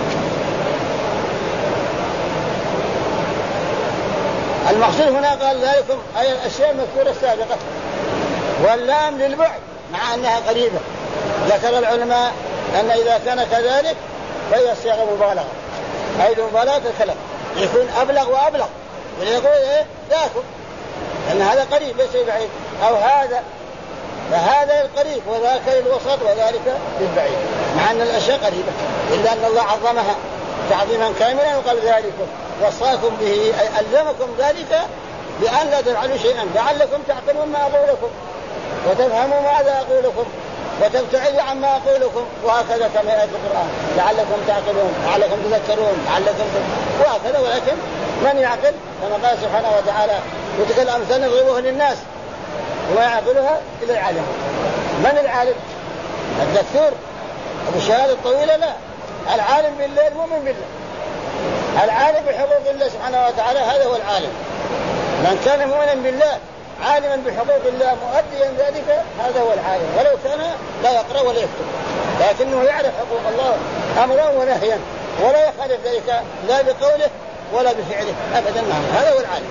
S1: المقصود هنا قال ذلكم أي الأشياء المذكورة السابقة، واللام للبعد مع أنها قريبة. ذكر العلماء أن إذا كان كذلك فهي صيغة مبالغة، أي مبالغة الكلام يكون أبلغ وأبلغ، ويقول إيه ذاكم أن هذا قريب ليس بعيد، أو هذا فهذا القريب وذاك الوسط وذلك للبعيد، مع أن الأشياء قريبة، إلا أن الله عظمها تعظيما كاملا وقال ذلكم وصاكم به أي ألزمكم ذلك بأن لا تفعلوا شيئا لعلكم تعقلون ما أقول لكم وتفهموا ماذا أقول لكم وتبتعدوا عما أقول لكم. وهكذا كما يأتي القرآن لعلكم تعقلون لعلكم تذكرون لعلكم وهكذا. ولكن من يعقل كما قال سبحانه وتعالى وتلك الأمثال نضربها للناس وما يعقلها إلا العالم. من العالم؟ الدكتور أبو الشهادة الطويلة؟ لا، العالم بالله المؤمن بالله، العالم بحقوق الله سبحانه وتعالى، هذا هو العالم. من كان مؤمنا بالله عالما بحقوق الله مؤديا ذلك هذا هو العالم، ولو كان لا يقرأ ولا يكتب لكنه يعرف حقوق الله أمرا ونهيا ولا يخالف ذلك لا بقوله ولا بفعله أبدا. هذا هو العالم.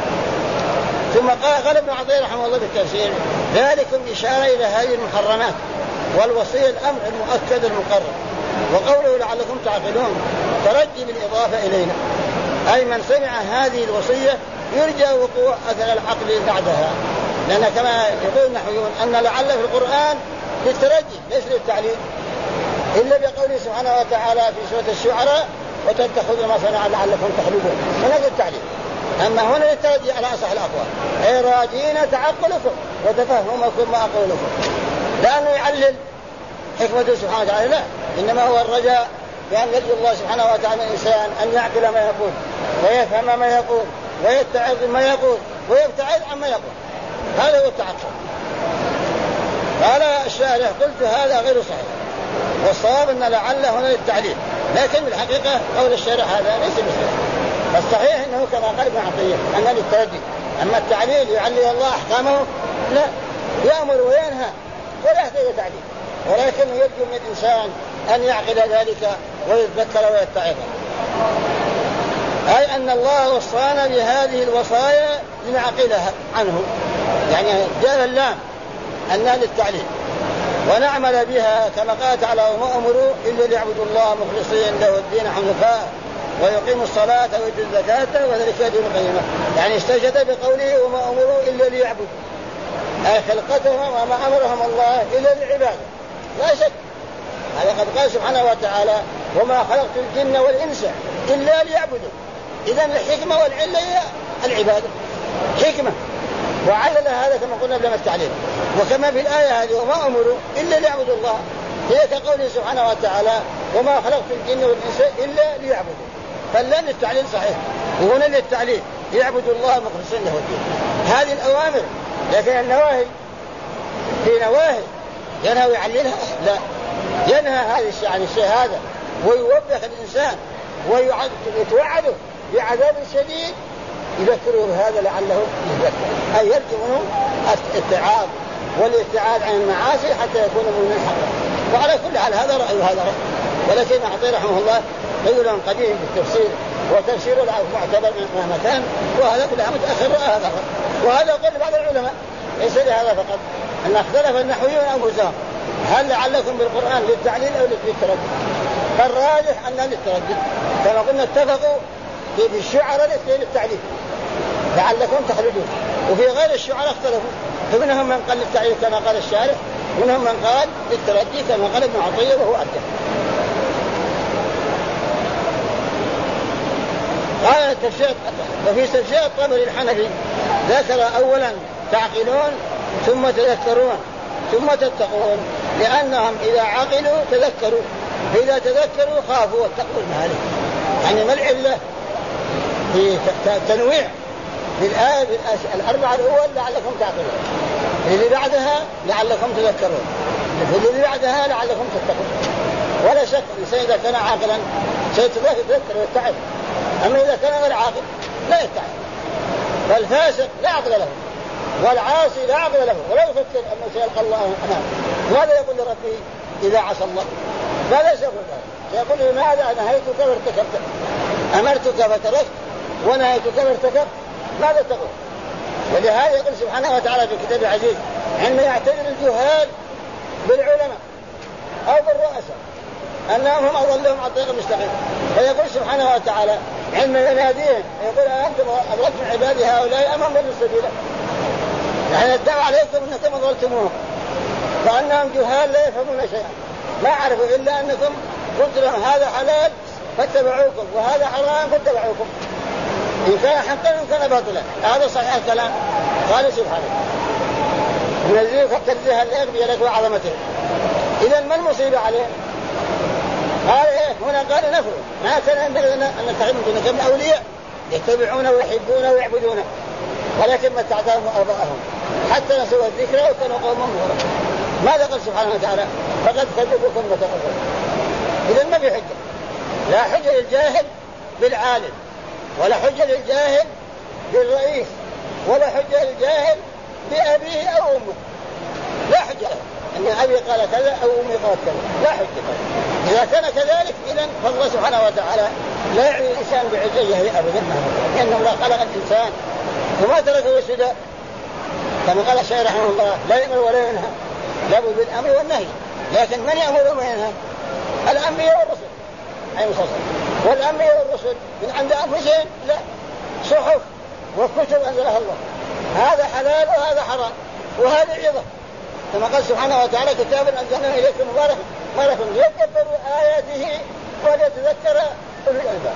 S1: ثم قال ابن عطية رحمه الله بالتفسير ذلكم إشارة إلى هذه المحرمات والوصية الأمر المؤكد المقرر. وقوله لعلكم تعقلون ترجي بالإضافة إلينا، أي من سمع هذه الوصية يرجى وقوع أثر العقل بعدها، لأن كما يقول النحويون أن لعل في القرآن للترجي ليس للتعليل، إلا بقوله سبحانه وتعالى في سورة الشعراء وتتخذوا ما صنع لعلكم تخلدون، هنا للتعليل. أما هنا للترجي على أصح الأقوال، أي راجين تعقلكم وتفهمكم ما أقولكم، لأنه يعلل حكمته سبحانه وتعالى، لا، إنما هو الرجاء بأن يرجو الله سبحانه وتعالى الإنسان أن يعقل ما يقول ويفهم ما يقول ويتعظ ما يقول ويبتعد عما يقول، هذا هو التعقل. قال الشارح قلت هذا غير صحيح، والصواب أن لعل هنا للتعليل، لكن بالحقيقة قول الشارح هذا ليس بصحيح. فالصحيح أنه كما قال ابن عطية أنه للترجي، أما التعليل يعلل الله أحكامه لا، يأمر وينهى ولا يحتاج تعليل، ولكن يرجو من الإنسان أن يعقل ذلك ويتذكر ويتعظ. أي أن الله وصانا بهذه الوصايا لنعقلها عنه، يعني جاء اللام أنها للتعليل ونعمل بها كما قال تعالى وما أمروا إلا ليعبدوا الله مخلصين له الدين حنفاء ويقيموا الصلاة ويؤتوا الزكاة وذلك دين القيمة. يعني استجد بقوله وما أمروا إلا ليعبدوا، أي خلقتهم وما أمرهم الله إلا للعبادة، لا شك. هذا قد قال سبحانه وتعالى وما خلقت الجن والإنس إلا ليعبدوا، إذن الحكمة والعلة هي العبادة حكمة، وعلل هذا كما قلنا قبل التعليل. وكما في الآية هذه وما أمروا إلا ليعبدوا الله هي كقوله سبحانه وتعالى وما خلقت الجن والإنس إلا ليعبدوا، فاللام للتعليل صحيح وهنا للتعليل ليعبدوا الله مخلصين له الدين. هذه الأوامر، لكن النواهي في نواهي ينهى يعللها؟ لا، ينهى هذا الشيء عن الشيء هذا ويوبخ الإنسان ويتوعده بعذاب شديد يذكره بهذا لعله يذكر، أي يرجو منه الاتعاظ والابتعاد عن المعاصي حتى يكون من حقه. وعلى كل حال هذا رأي وهذا رأي، ولكن عطية رحمه الله رجل قديم بالتفسير وتفسيره معتبر مهما كان، وهذا كلها متأخر هذا. وهذا قول بعض العلماء ليس لهذا فقط، أن اختلف النحويون أنفسهم هل لعلكم بالقرآن للتعليل أو للتردد؟ فالراجح أنها للتردد، كما قلنا اتفقوا في الشعراء للتعليل لعلكم تخلدون، وفي غير الشعراء اختلفوا، فمنهم من قال للتعليل كما قال الشارح، ومنهم من قال للتردد كما قال ابن عطية وهو أرجح. قال التفسير وفي تفسير الطبري الحنفي ذكر أولا تعقلون ثم تذكرون ثم تتقون، لأنهم إذا عقلوا تذكروا، فإذا تذكروا خافوا واتقوا المهالك. يعني ما العلة في تنويع بالآية الأربعة الأول لعلكم تعقلون، اللي بعدها لعلكم تذكرون، اللي بعدها لعلكم تتقون. ولا شك الإنسان إذا كان عاقلا سيتذكر ويتعب، أما إذا كان غير عاقل لا يتعب. فالفاسق لا عقل له، والعاصي لا عقل له، ولا يفكر أنه سيلقى الله أمامه. ماذا يقول لربه إذا عصى الله؟ ماذا سيقول له؟ سيقول لماذا نهيتك فارتكبت، أمرتك فتركت ونهيتك فارتكبت، ماذا تقول؟ ولهذا يقول سبحانه وتعالى في كتاب العزيز عندما يعتذر الجهال بالعلماء أو بالرؤساء أنهم هم أضلهم على الطريق المستقيم، فيقول سبحانه وتعالى عندما يناديهم يقول أنتم أضللتم عبادي هؤلاء أم هم ضلوا السبيل؟ يعني الدعوة عليكم أنكم أضللتموهم، فأنهم جهال لا يفهمون شيئا، ما عرفوا إلا أنكم قلت لهم هذا حلال فاتبعوكم وهذا حرام فاتبعوكم، إن كان حقا إن كان باطلا. هذا صحيح الكلام. قال سبحانه نزيل فكرتها الليل بيدك وعظمته. إذا ما المصيبة عليه؟ قال هنا قال نفر ما كان أن نتعلم دونك من أولياء يتبعونه ويحبونه ويعبدونه، ولكن متعتهم وأرضاءهم حتى نسوا الذكر وكانوا قوما مغرا. ماذا قال سبحانه وتعالى؟ فقد كذبوكم وتغفروا. إذا ما في حجة، لا حجة للجاهل بالعالم، ولا حجة للجاهل بالرئيس، ولا حجة للجاهل بأبيه أو أمه، لا حجة له أن أبي قال كذا أو أمي قالت كذا، لا حجة له. إذا كان كذلك إذن فالله سبحانه وتعالى لا يعني الإنسان بعجيه أبدا، لأنه الله خلق الإنسان وما تركه سدى، كما قال الشيخ رحمه الله لا يأمر ولا ينهى، لا بد بالأمر والنهي، لكن من يأمر ومن ينهى؟ الأنبياء والرسل عليهم الصلاة والسلام. والأنبياء والرسل من عند أنفسهم لا، صحف وكتب أنزلها الله، هذا حلال وهذا حرام وهذا عظة، كما قال سبحانه وتعالى كتاب أنزلناه إليكم مبارك ليتدبروا آياته وليتذكر أولو الألباب.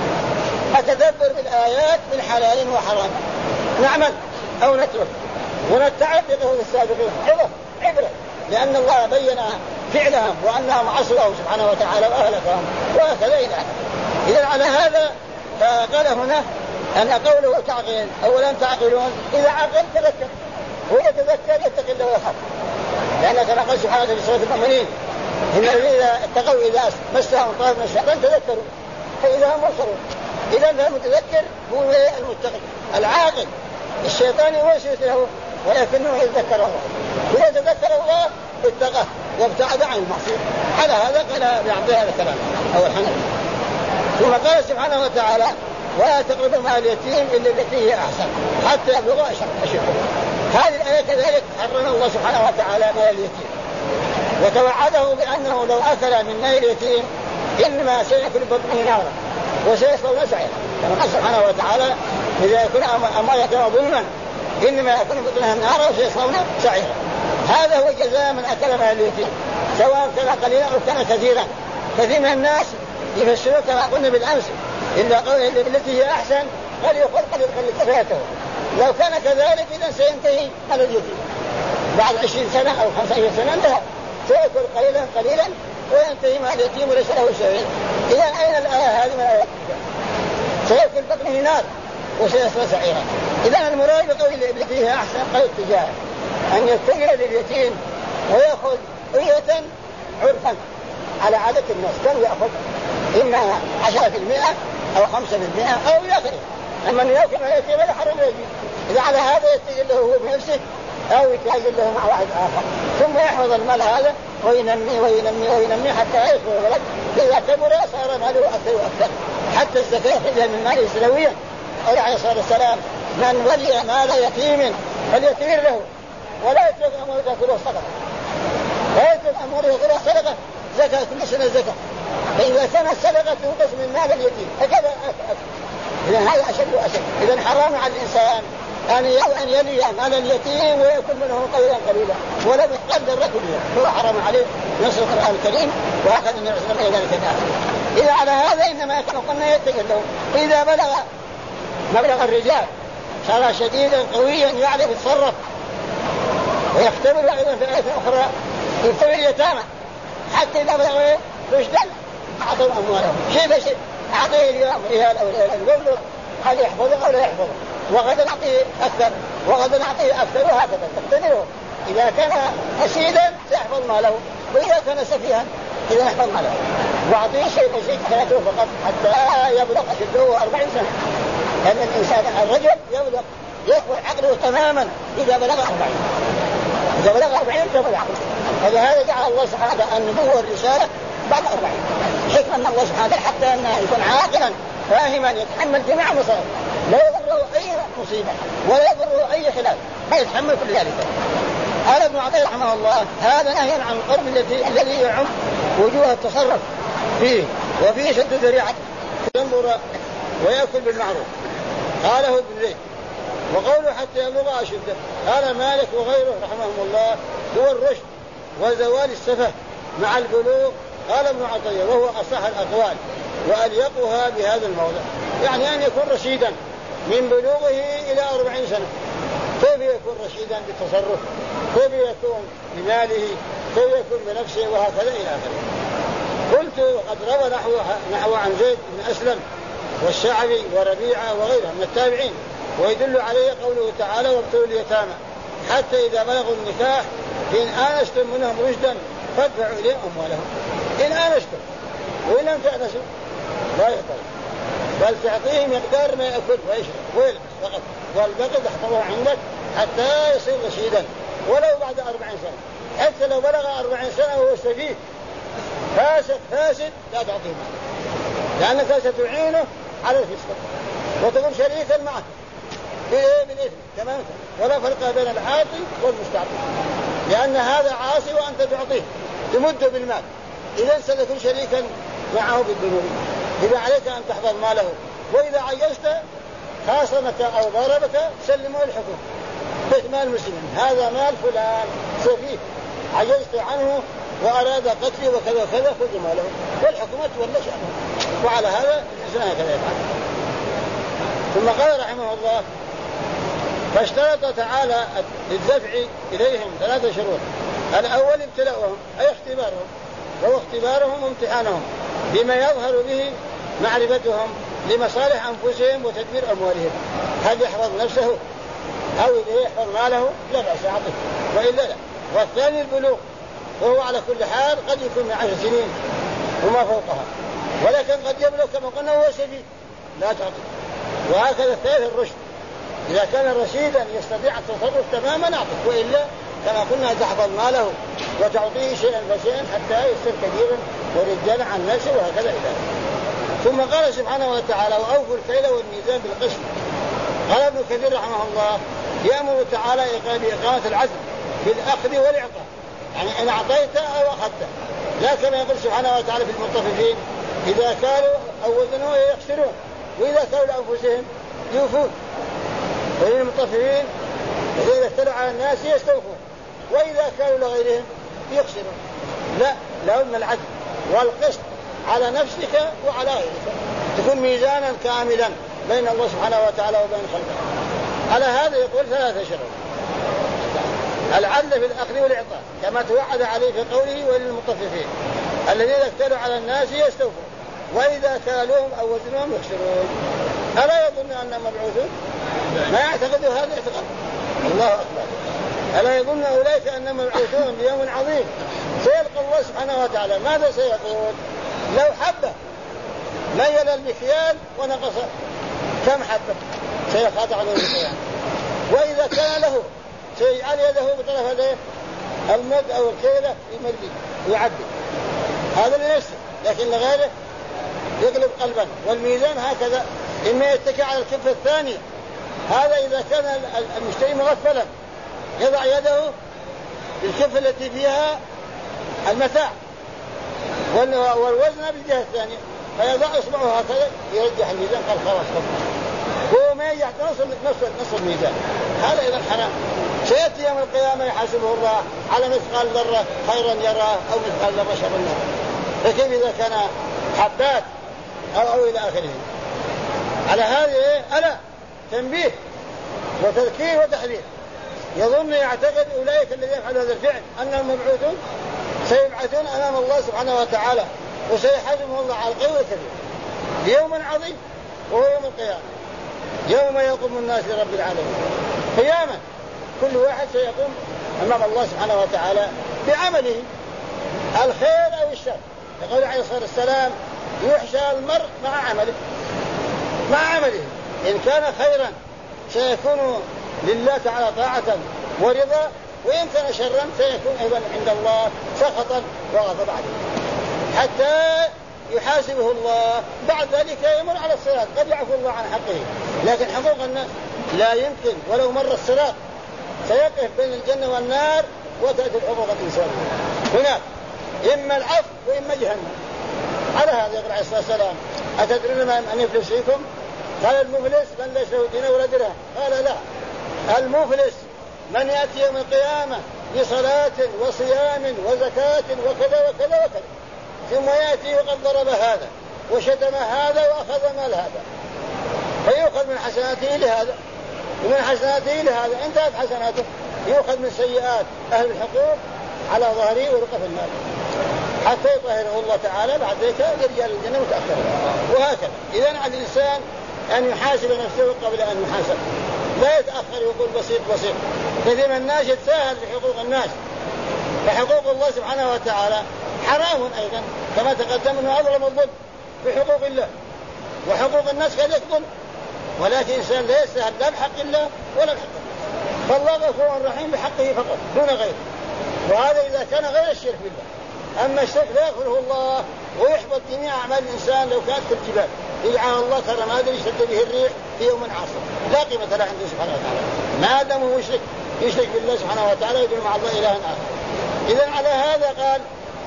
S1: أتدبر بالآيات من حلال وحرام، نعمل أو نترك ونتعب بقول السابقين، عبرة لأن الله بين فعلهم وأنهم عصوا سبحانه وتعالى وأهلكهم، وهكذا إلى آخره. إذا على هذا فقال هنا أن قوله تعقل أولا تعقلون، إذا عقل تذكر ويتذكر يتقي الله ويخاف، لأن كما قال سبحانه في سورة المؤمنين إن الذين اتقوا إذا مسهم طائف من الشيطان تذكروا فإذا هم مبصرون. إذا المتذكر هو المتقي العاقل، الشيطان يوسوس له ولكنه يتذكر الله، إذا تذكر الله اتقاه وابتعد عن المعصية. على هذا قال بعض هذا الكلام أو الحنف. ثم قال سبحانه وتعالى ولا تقربوا مال اليتيم إلا التي هي أحسن حتى يبلغ أشده. هذه الآية كذلك حرم الله سبحانه وتعالى مال اليتيم، وتوعده بأنه لو أكل من مال اليتيم إنما سيأكل بطنه نارا وسيصلون سعيرا، كما قال سبحانه وتعالى إذا يكون أموالك ظلما إنما يكون بطنها نارا وسيصلون سعيرا. هذا هو جزاء من أكل مال اليتيم، سواء كان قليلا أو كان كثيرا. كثير من الناس يفسرون كما قلنا بالأمس إلا قوله التي هي أحسن قال يقول قليل كفايته. لو كان كذلك إذن سينتهي على اليتيم بعد 20 سنة أو 25 سنة انتهى، سيأكل قليلا وينتهي مع اليتيم وليس له شيء. إذا أين الآية هذه من الآيات؟ سيأكل بطنه نار وسيصل سعيرا. إذا المراد بقول التي هي أحسن قال التجاه أن يتجه لليتيم ويأخذ قية عرفا على عادة الناس، كم يأخذ إما 10% أو 5% أو يأخذ، أما أن يأكل من اليتيم لا حرم يجي. إذا على هذا يتجه له هو بنفسه أو يتجه له مع واحد آخر، ثم يحفظ المال هذا وينمي حتى يكبر الولد. إذا كبر صار ماله أكثر وأكثر، حتى الزكاة يأخذها من ماله سنويا. قال عليه الصلاة والسلام من ولي مال يتيم فليتمر له ولا يترك أموره كلها صدقة، لا يترك أموره كلها صدقة، زكاة كل سنة زكاة. فإذا كانت الصدقة تنقص من مال اليتيم فكذا إذا هذا أشد وأشد. إذا حرام على الإنسان أن يلي مال اليتيم ويكون منه قليلا ولا مثقال ذرة كلها، هو حرام عليه نص القرآن الكريم وأخذ النبي صلى الله عليه وسلم. إذا على هذا إنما كانوا قلنا يتقي له. إذا بلغ مبلغ الرجال صار شديدا قويا يعرف يتصرف. ويختبر أيضا في الآية الأخرى يختبر اليتامى حتى إذا بلغوا رشدا أعطوا أموالهم شيء بشيء، أعطيه اليوم ريال أو ريال يقول هل يحفظه أو لا يحفظه، وغدا نعطيه أكثر وغدا نعطيه أكثر، وهكذا تختبره. إذا كان رشيدا سيحفظ ماله، وإذا كان سفيها إذا يحفظ ماله. وأعطيه شيء بشيء ثلاثة فقط حتى يبلغ أشده 40 سنة، لأن الإنسان الرجل يبلغ يكبر عقله تماما إذا بلغ 40. إذا بلغ 40 يكبر عقله. فلهذا جعل الله سبحانه النبوة والرسالة بعد 40. حكمة من الله سبحانه حتى أنه يكون عاقلا فاهما يتحمل جميع مصائب، لا يضره أي مصيبة ولا يضره أي خلاف، ما يتحمل كل ذلك. قال ابن عطية رحمه الله هذا نهي عن القرب الذي يعم وجوه التصرف فيه وفيه شد ذريعته ينظر ويأكل بالمعروف. قاله ابن زيد. وقوله حتى يبلغ أشده قال مالك وغيره رحمهم الله هو الرشد وزوال السفه مع البلوغ. قال ابن عطية وهو أصح الأقوال وأليقها بهذا الموضع، يعني أن يكون رشيدا من بلوغه إلى 40 سنة. كيف يكون رشيدا بالتصرف، كيف يكون بماله، كيف يكون بنفسه، وهكذا إلى آخره. قلت قد روى نحو عن زيد بن أسلم والشعبي وربيعة وغيرهم من التابعين، ويدل عليه قوله تعالى وابتلوا اليتامى حتى إذا بلغوا النكاح إن آنستم منهم رشدا فادفعوا إليهم أموالهم. إن آنستم، وإن لم تأنسوا لا يحتاج، بل تعطيه مقدار ما يأكل ويشرب ويلبس فقط، والبقي تحفظه عندك حتى يصير رشيدا ولو بعد 40 سنة. حتى لو بلغ 40 سنة وهو سفيه فاسد لا تعطيه مال، لأنك ستعينه على الفسق وتكون شريكا معه بالإثم تماما، ولا فرق بين العاطي والمستعطي، لأن هذا عاصي وأنت تعطيه تمده بالمال، إذا ستكون شريكا معه بالذنوب. إذا عليك أن تحفظ ماله، وإذا عجزت خاصمك أو ضربك سلمه الحكم بيت مال مسلم، هذا مال فلان سفيه عجزت عنه وأراد قتله وكذا وكذا خذ ماله، والحكومة تولى شأنه. وعلى هذا الإنسان هكذا يفعل. ثم قال رحمه الله فاشترط تعالى للدفع إليهم 3 شروط. الأول ابتلاؤهم أي اختبارهم، وهو اختبارهم وامتحانهم بما يظهر به معرفتهم لمصالح أنفسهم وتدبير أموالهم، هل يحفظ نفسه أو يحفظ ماله لا بأس يعطيه وإلا لا. والثاني البلوغ، وهو على كل حال قد يكون من 10 سنين وما فوقها، ولكن قد يبلغ كما قلنا وهو سفيه لا تعطيه. وهكذا الثالث الرشد، إذا كان رشيدا يستطيع التصرف تماما نعطيه، وإلا كما قلنا تحفظ ماله وتعطيه شيئا فشيئا حتى يصير كبيرا ورجالا عن نفسه، وهكذا إلى. ثم قال سبحانه وتعالى وأوفوا الكيل والميزان بالقسط. قال ابن كثير رحمه الله يأمر تعالى بإقامة العدل في الأخذ والإعطاء، يعني إن أعطيت أو أخذت، لا كما يقول سبحانه وتعالى في المطففين إذا كانوا أو وزنوا يخسرون، وإذا كانوا لأنفسهم يوفون. وللمطففين إذا اختلوا على الناس يستوفون، وإذا كانوا لغيرهم يخسرون. لا، لهم العدل والقسط على نفسك وعلى غيرك، تكون ميزانا كاملا بين الله سبحانه وتعالى وبين خلقه. على هذا يقول 3 شروط: العدل في الأخذ والإعطاء كما توعد عليه في قوله وللمطففين الذين اختلوا على الناس يستوفون، وإذا كالوهم أو وزنهم يخسرون. ألا يظن أنهم مبعوثون؟ ما يعتقدوا هذا الاعتقاد؟ الله أكبر. ألا يظن أولئك أنهم مبعوثون ليوم عظيم سيلقى الله سبحانه وتعالى؟ ماذا سيقول؟ لو حبة ميل المكيال ونقص كم حبة سيخاطع عليه المكيال، وإذا كان له سيجعل يده بطرف يده المد أو الكيلة يملي ويعدي، هذا لنفسه، لكن لغيره يقلب قلبا. والميزان هكذا إما يتكئ على الكفة الثانية، هذا إذا كان المشتري مغفلا يضع يده بالكفة التي فيها المتاع والوزن بالجهة الثانية، فيضع إصبعه هكذا يرجح الميزان، قال خلاص هو ما يجح نصف الميزان. هذا إذا حرام سيأتي يوم القيامة يحاسبه الله على مثقال ذرة خيرا يراه أو مثقال ذرة شرا يراه، فكيف إذا كان حبات أو إلى آخره. على هذه ألا تنبيه وتذكير وتحذير. يظن يعتقد أولئك الذين يفعلوا هذا الفعل أنهم مبعوثون سيبعثون أمام الله سبحانه وتعالى وسيحاسبهم الله على القول والكذب ليوم عظيم وهو يوم القيامة، يوم يقوم الناس لرب العالمين قياما. كل واحد سيقوم أمام الله سبحانه وتعالى بعمله الخير أو الشر. يقول عليه الصلاة والسلام يحشى المرء مع عمله إن كان خيرا سيكون لله تعالى طاعة ورضا، وإن كان شرا سيكون أيضا عند الله سخطا وغضب عليه حتى يحاسبه الله. بعد ذلك يمر على الصراط، قد يعفو الله عن حقه، لكن حقوق الناس لا يمكن. ولو مر الصراط سيقف بين الجنة والنار وتأتي حقوق الإنسان هناك إما العفو وإما جهنم. على هذا يقول عليه الصلاة والسلام أتدرون من يفلس فيكم؟ قال المفلس من ليس له دين ولا درهم. قال لا، المفلس من يأتي يوم القيامة بصلاة وصيام وزكاة وكذا وكذا وكذا، ثم يأتي وقد ضرب هذا وشتم هذا وأخذ مال هذا، فيؤخذ من حسناته لهذا ومن حسناته لهذا، انتهت حسناته، يؤخذ من سيئات أهل الحقوق على ظهره ورقة المال حتى يطهره الله تعالى. بعد ذلك يرجع للجنة متأخرا. وهكذا إذن على الإنسان أن يحاسب نفسه قبل أن يحاسب، لا يتأخر ويقول بسيط. كثير من الناس يتساهل في حقوق الناس، فحقوق الله سبحانه وتعالى حرام أيضا كما تقدم أنه أظلم الظلم بحقوق الله، وحقوق الناس كذلك ظلم، ولكن الإنسان لا يستاهل لا بحق الله ولا بحق الله. فالله غفور رحيم بحقه فقط دون غيره، وهذا إذا كان غير الشرك بالله. أما الشرك لا يغفره الله ويحبط جميع أعمال الإنسان لو كانت كالجبال يجعل الله كرماد يشد به الريح في يوم عاصف لا قيمة له عنده سبحانه وتعالى ما دامه يشرك بالله سبحانه وتعالى يدعو مع الله إلها آخر. إذن على هذا قال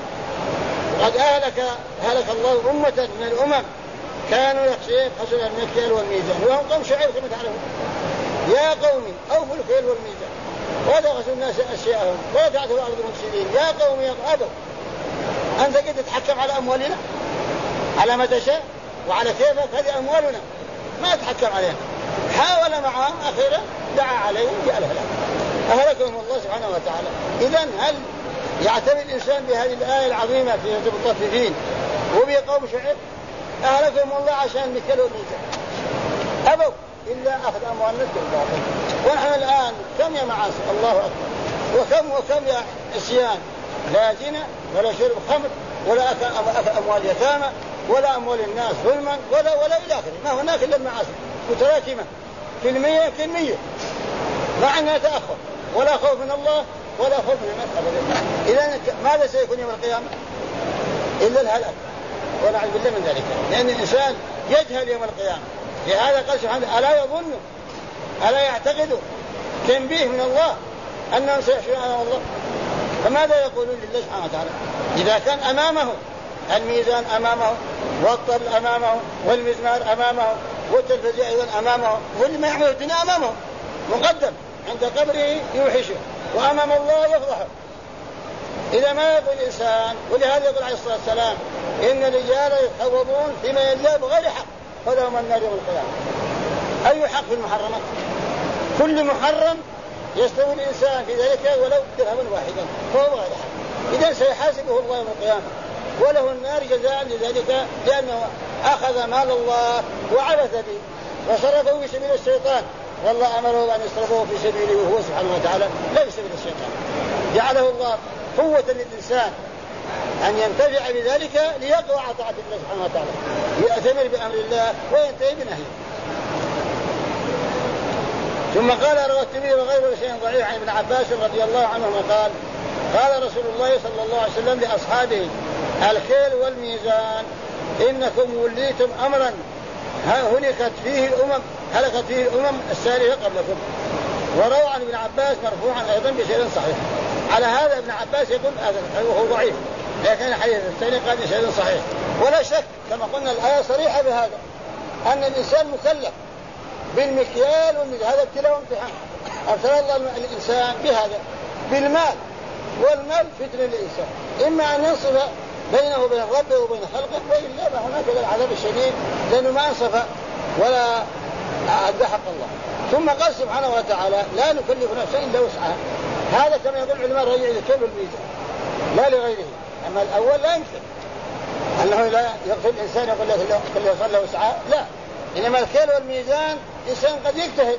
S1: قد أهلك الله أمة من الأمم كانوا يبخسون المكيال والميزان وهم قوم شعيب كما تعلمون. يا قومي أوفوا الكيل والميزان ولا تبخسوا الناس أشياءهم ولا تعثوا أرض المفسدين. يا قومي أبوا أنت قد تتحكم على أموالنا على ما تشاء وعلى كيفك، هذه أموالنا ما تحكم عليها. حاول معهم أخيرا دعا عليهم بالهلاك أهلكهم الله سبحانه وتعالى. إذن هل يعتمد الإنسان بهذه الآية العظيمة في سورة المطففين وبقوم شعيب أهلكهم الله عشان المكيال والميزان؟ أبوا إلا أخذ أموالنا بالباطل. ونحن الآن كم يا معاصي الله أكبر وكم يا عصيان، لا زنا ولا شرب خمر ولا أكل أموال يتامى ولا أموال الناس ظلما ولا إلى آخره. ما هناك إلا المعاصي متراكمة في المية مع أنها تأخر ولا خوف من الله ولا خوف من الناس أبدا. إذن ماذا سيكون يوم القيامة إلا الهلاك ونعوذ بالله من ذلك، لأن الإنسان يجهل يوم القيامة. لهذا قال سبحانه ألا يظن ألا يعتقد تنبيه من الله أنهم سيحشرون أمام الله. فماذا يقولون لله سبحانه وتعالى إذا كان أمامه الميزان أمامه والطبل أمامه والمزمار أمامه والتلفزيون أيضا أمامه كل ما يعمل الدنيا أمامه مقدم عند قبره يوحشه وأمام الله يفضحه. إذا ما يقول الإنسان، ولهذا يقول عليه الصلاة والسلام إن الرجال يتخوضون فيما يلاه بغير حق فلهم النار يوم القيامة. أي حق في المحرمات؟ كل محرم يستوي الإنسان في ذلك ولو درهما واحدا فهو غير حق. إذن سيحاسبه الله يوم القيامة وله النار جزاء لذلك لأنه أخذ مال الله وعبث به وصرفه في سبيل الشيطان، والله أمره أن يصرفه في سبيله وهو سبحانه وتعالى لا في سبيل الشيطان. جعله الله قوة للإنسان أن ينتفع بذلك ليقوى على طاعة الله سبحانه وتعالى، يأتمر بأمر الله وينتهي بنهيه. ثم قال رواه الترمذي وغيره شيء ضعيف عن ابن عباس رضي الله عنهما قال قال رسول الله صلى الله عليه وسلم لأصحابه الكيل والميزان إنكم وليتم أمرا هلكت فيه الأمم السالفة قبلكم. وروى عن ابن عباس مرفوعا أيضا بشيء صحيح. على هذا ابن عباس يقول وهو ضعيف، لكن الحديث الثاني قال بشيء صحيح. ولا شك كما قلنا الآية صريحة بهذا أن الإنسان مكلف بالمكيال والميزان، هذا ابتلاء وامتحان أرسل الله الإنسان بهذا بالمال، والمال فتنة للإنسان إما أن ينصف بينه وبين ربه وبين خلقه وإلا ما هناك العذاب الشديد لأنه ما أنصف ولا أدى حق الله. ثم قال سبحانه وتعالى لا نكلف نفسا إلا وسعها. هذا كما يقول العلماء الرجع للكيل والميزان لا لغيره. أما الأول لا يمكن أنه لا يقتل الإنسان يقول له كل يصلى وسعها، لا، إنما الكيل والميزان إنسان قد يجتهد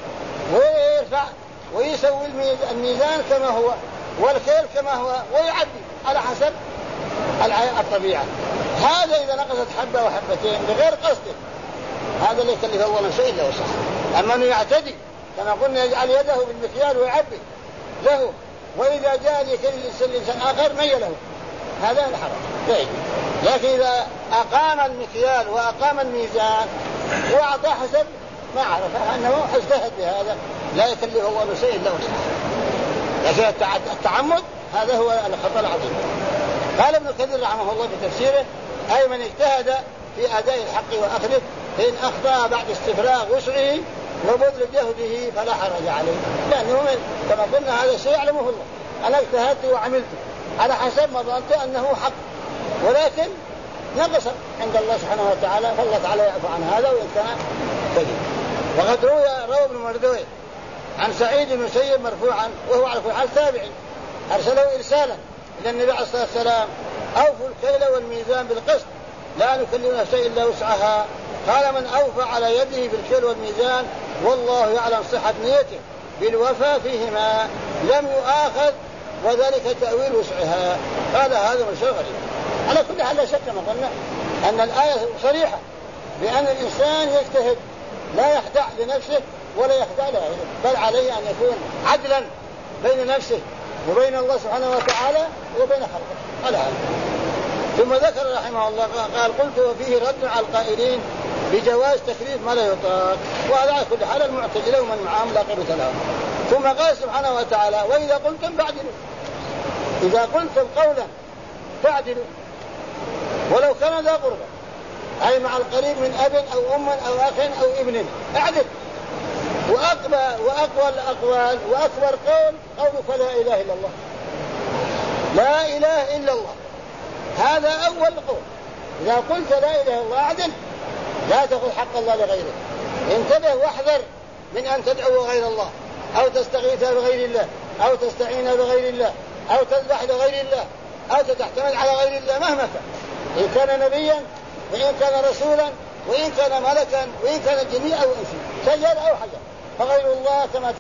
S1: ويرفع ويسوي الميزان كما هو والكيل كما هو ويعدي على حسب الطبيعة. هذا إذا نقصت حبة وحبتين بغير قصد هذا لا يكلف الله شيء إلا وسعه. أما أنه يعتدي كما قلنا يجعل يده بالمكيال ويعبي له، وإذا جاء لكل الإنسان آخر مي له، هذا الحرام. لكن إذا أقام المكيال وأقام الميزان وأعطى حسب ما عرف أنه اجتهد بهذا لا يكلف الله شيء إلا وسعه. لكن التعمد هذا هو الخطأ العظيم. قال ابن كثير رحمه الله في تفسيره أي من اجتهد في أداء الحق وأخذه فإن أخطأ بعد استفراغ وسعه وبذل جهده فلا حرج عليه، لأنه كما قلنا هذا الشيء يعلمه الله. أنا اجتهدت وعملت على حسب ما ظننت أنه حق، ولكن نقص عند الله سبحانه وتعالى، فالله تعالى يعفو عن هذا وإن كان كذب. وقد روى ابن مردويه عن سعيد بن المسيب مرفوعا وهو على كل حال تابعي أرسله إرسالا إلى النبي عليه الصلاة والسلام أوفوا الكيل والميزان بالقسط لا نكلف نفسا إلا وسعها. قال من أوفى على يده بالكيل والميزان والله يعلم صحة نيته بالوفاء فيهما لم يؤاخذ وذلك تأويل وسعها. قال هذا من شيء غريب. على كل حال لا شك ما قلنا أن الآية صريحة بأن الإنسان يجتهد لا يخدع لنفسه ولا يخدع لغيره، بل عليه أن يكون عدلا بين نفسه وبين الله سبحانه وتعالى وبين خلقه على هذا. ثم ذكر رحمه الله قال قلت وفيه رد على القائلين بجواز تكليف ما لا يطاق، وهذا على كل حال المعتزلة ومن معهم لا قيمة لهم. ثم قال سبحانه وتعالى وإذا قلتم فاعدلوا، إذا قلتم قولا فاعدلوا ولو كان ذا قربى، أي مع القريب من أب أو أم أو أخ أو ابن اعدل. وأقوى الأقوال وأكبر قولك لا إله إلا الله، لا إله إلا الله، هذا أول قول. إذا قلت لا إله إلا الله اعدل، لا تأخذ حق الله لغيره. انتبه واحذر من أن تدعو غير الله أو تستغيث بغير الله أو تستعين بغير الله أو تذبح لغير الله أو تحتمل على غير الله مهما كان، إن كان نبيا وإن كان رسولا وإن كان ملكا وإن كان جميع أو إنسي شجر أو حجر، فغير الله كما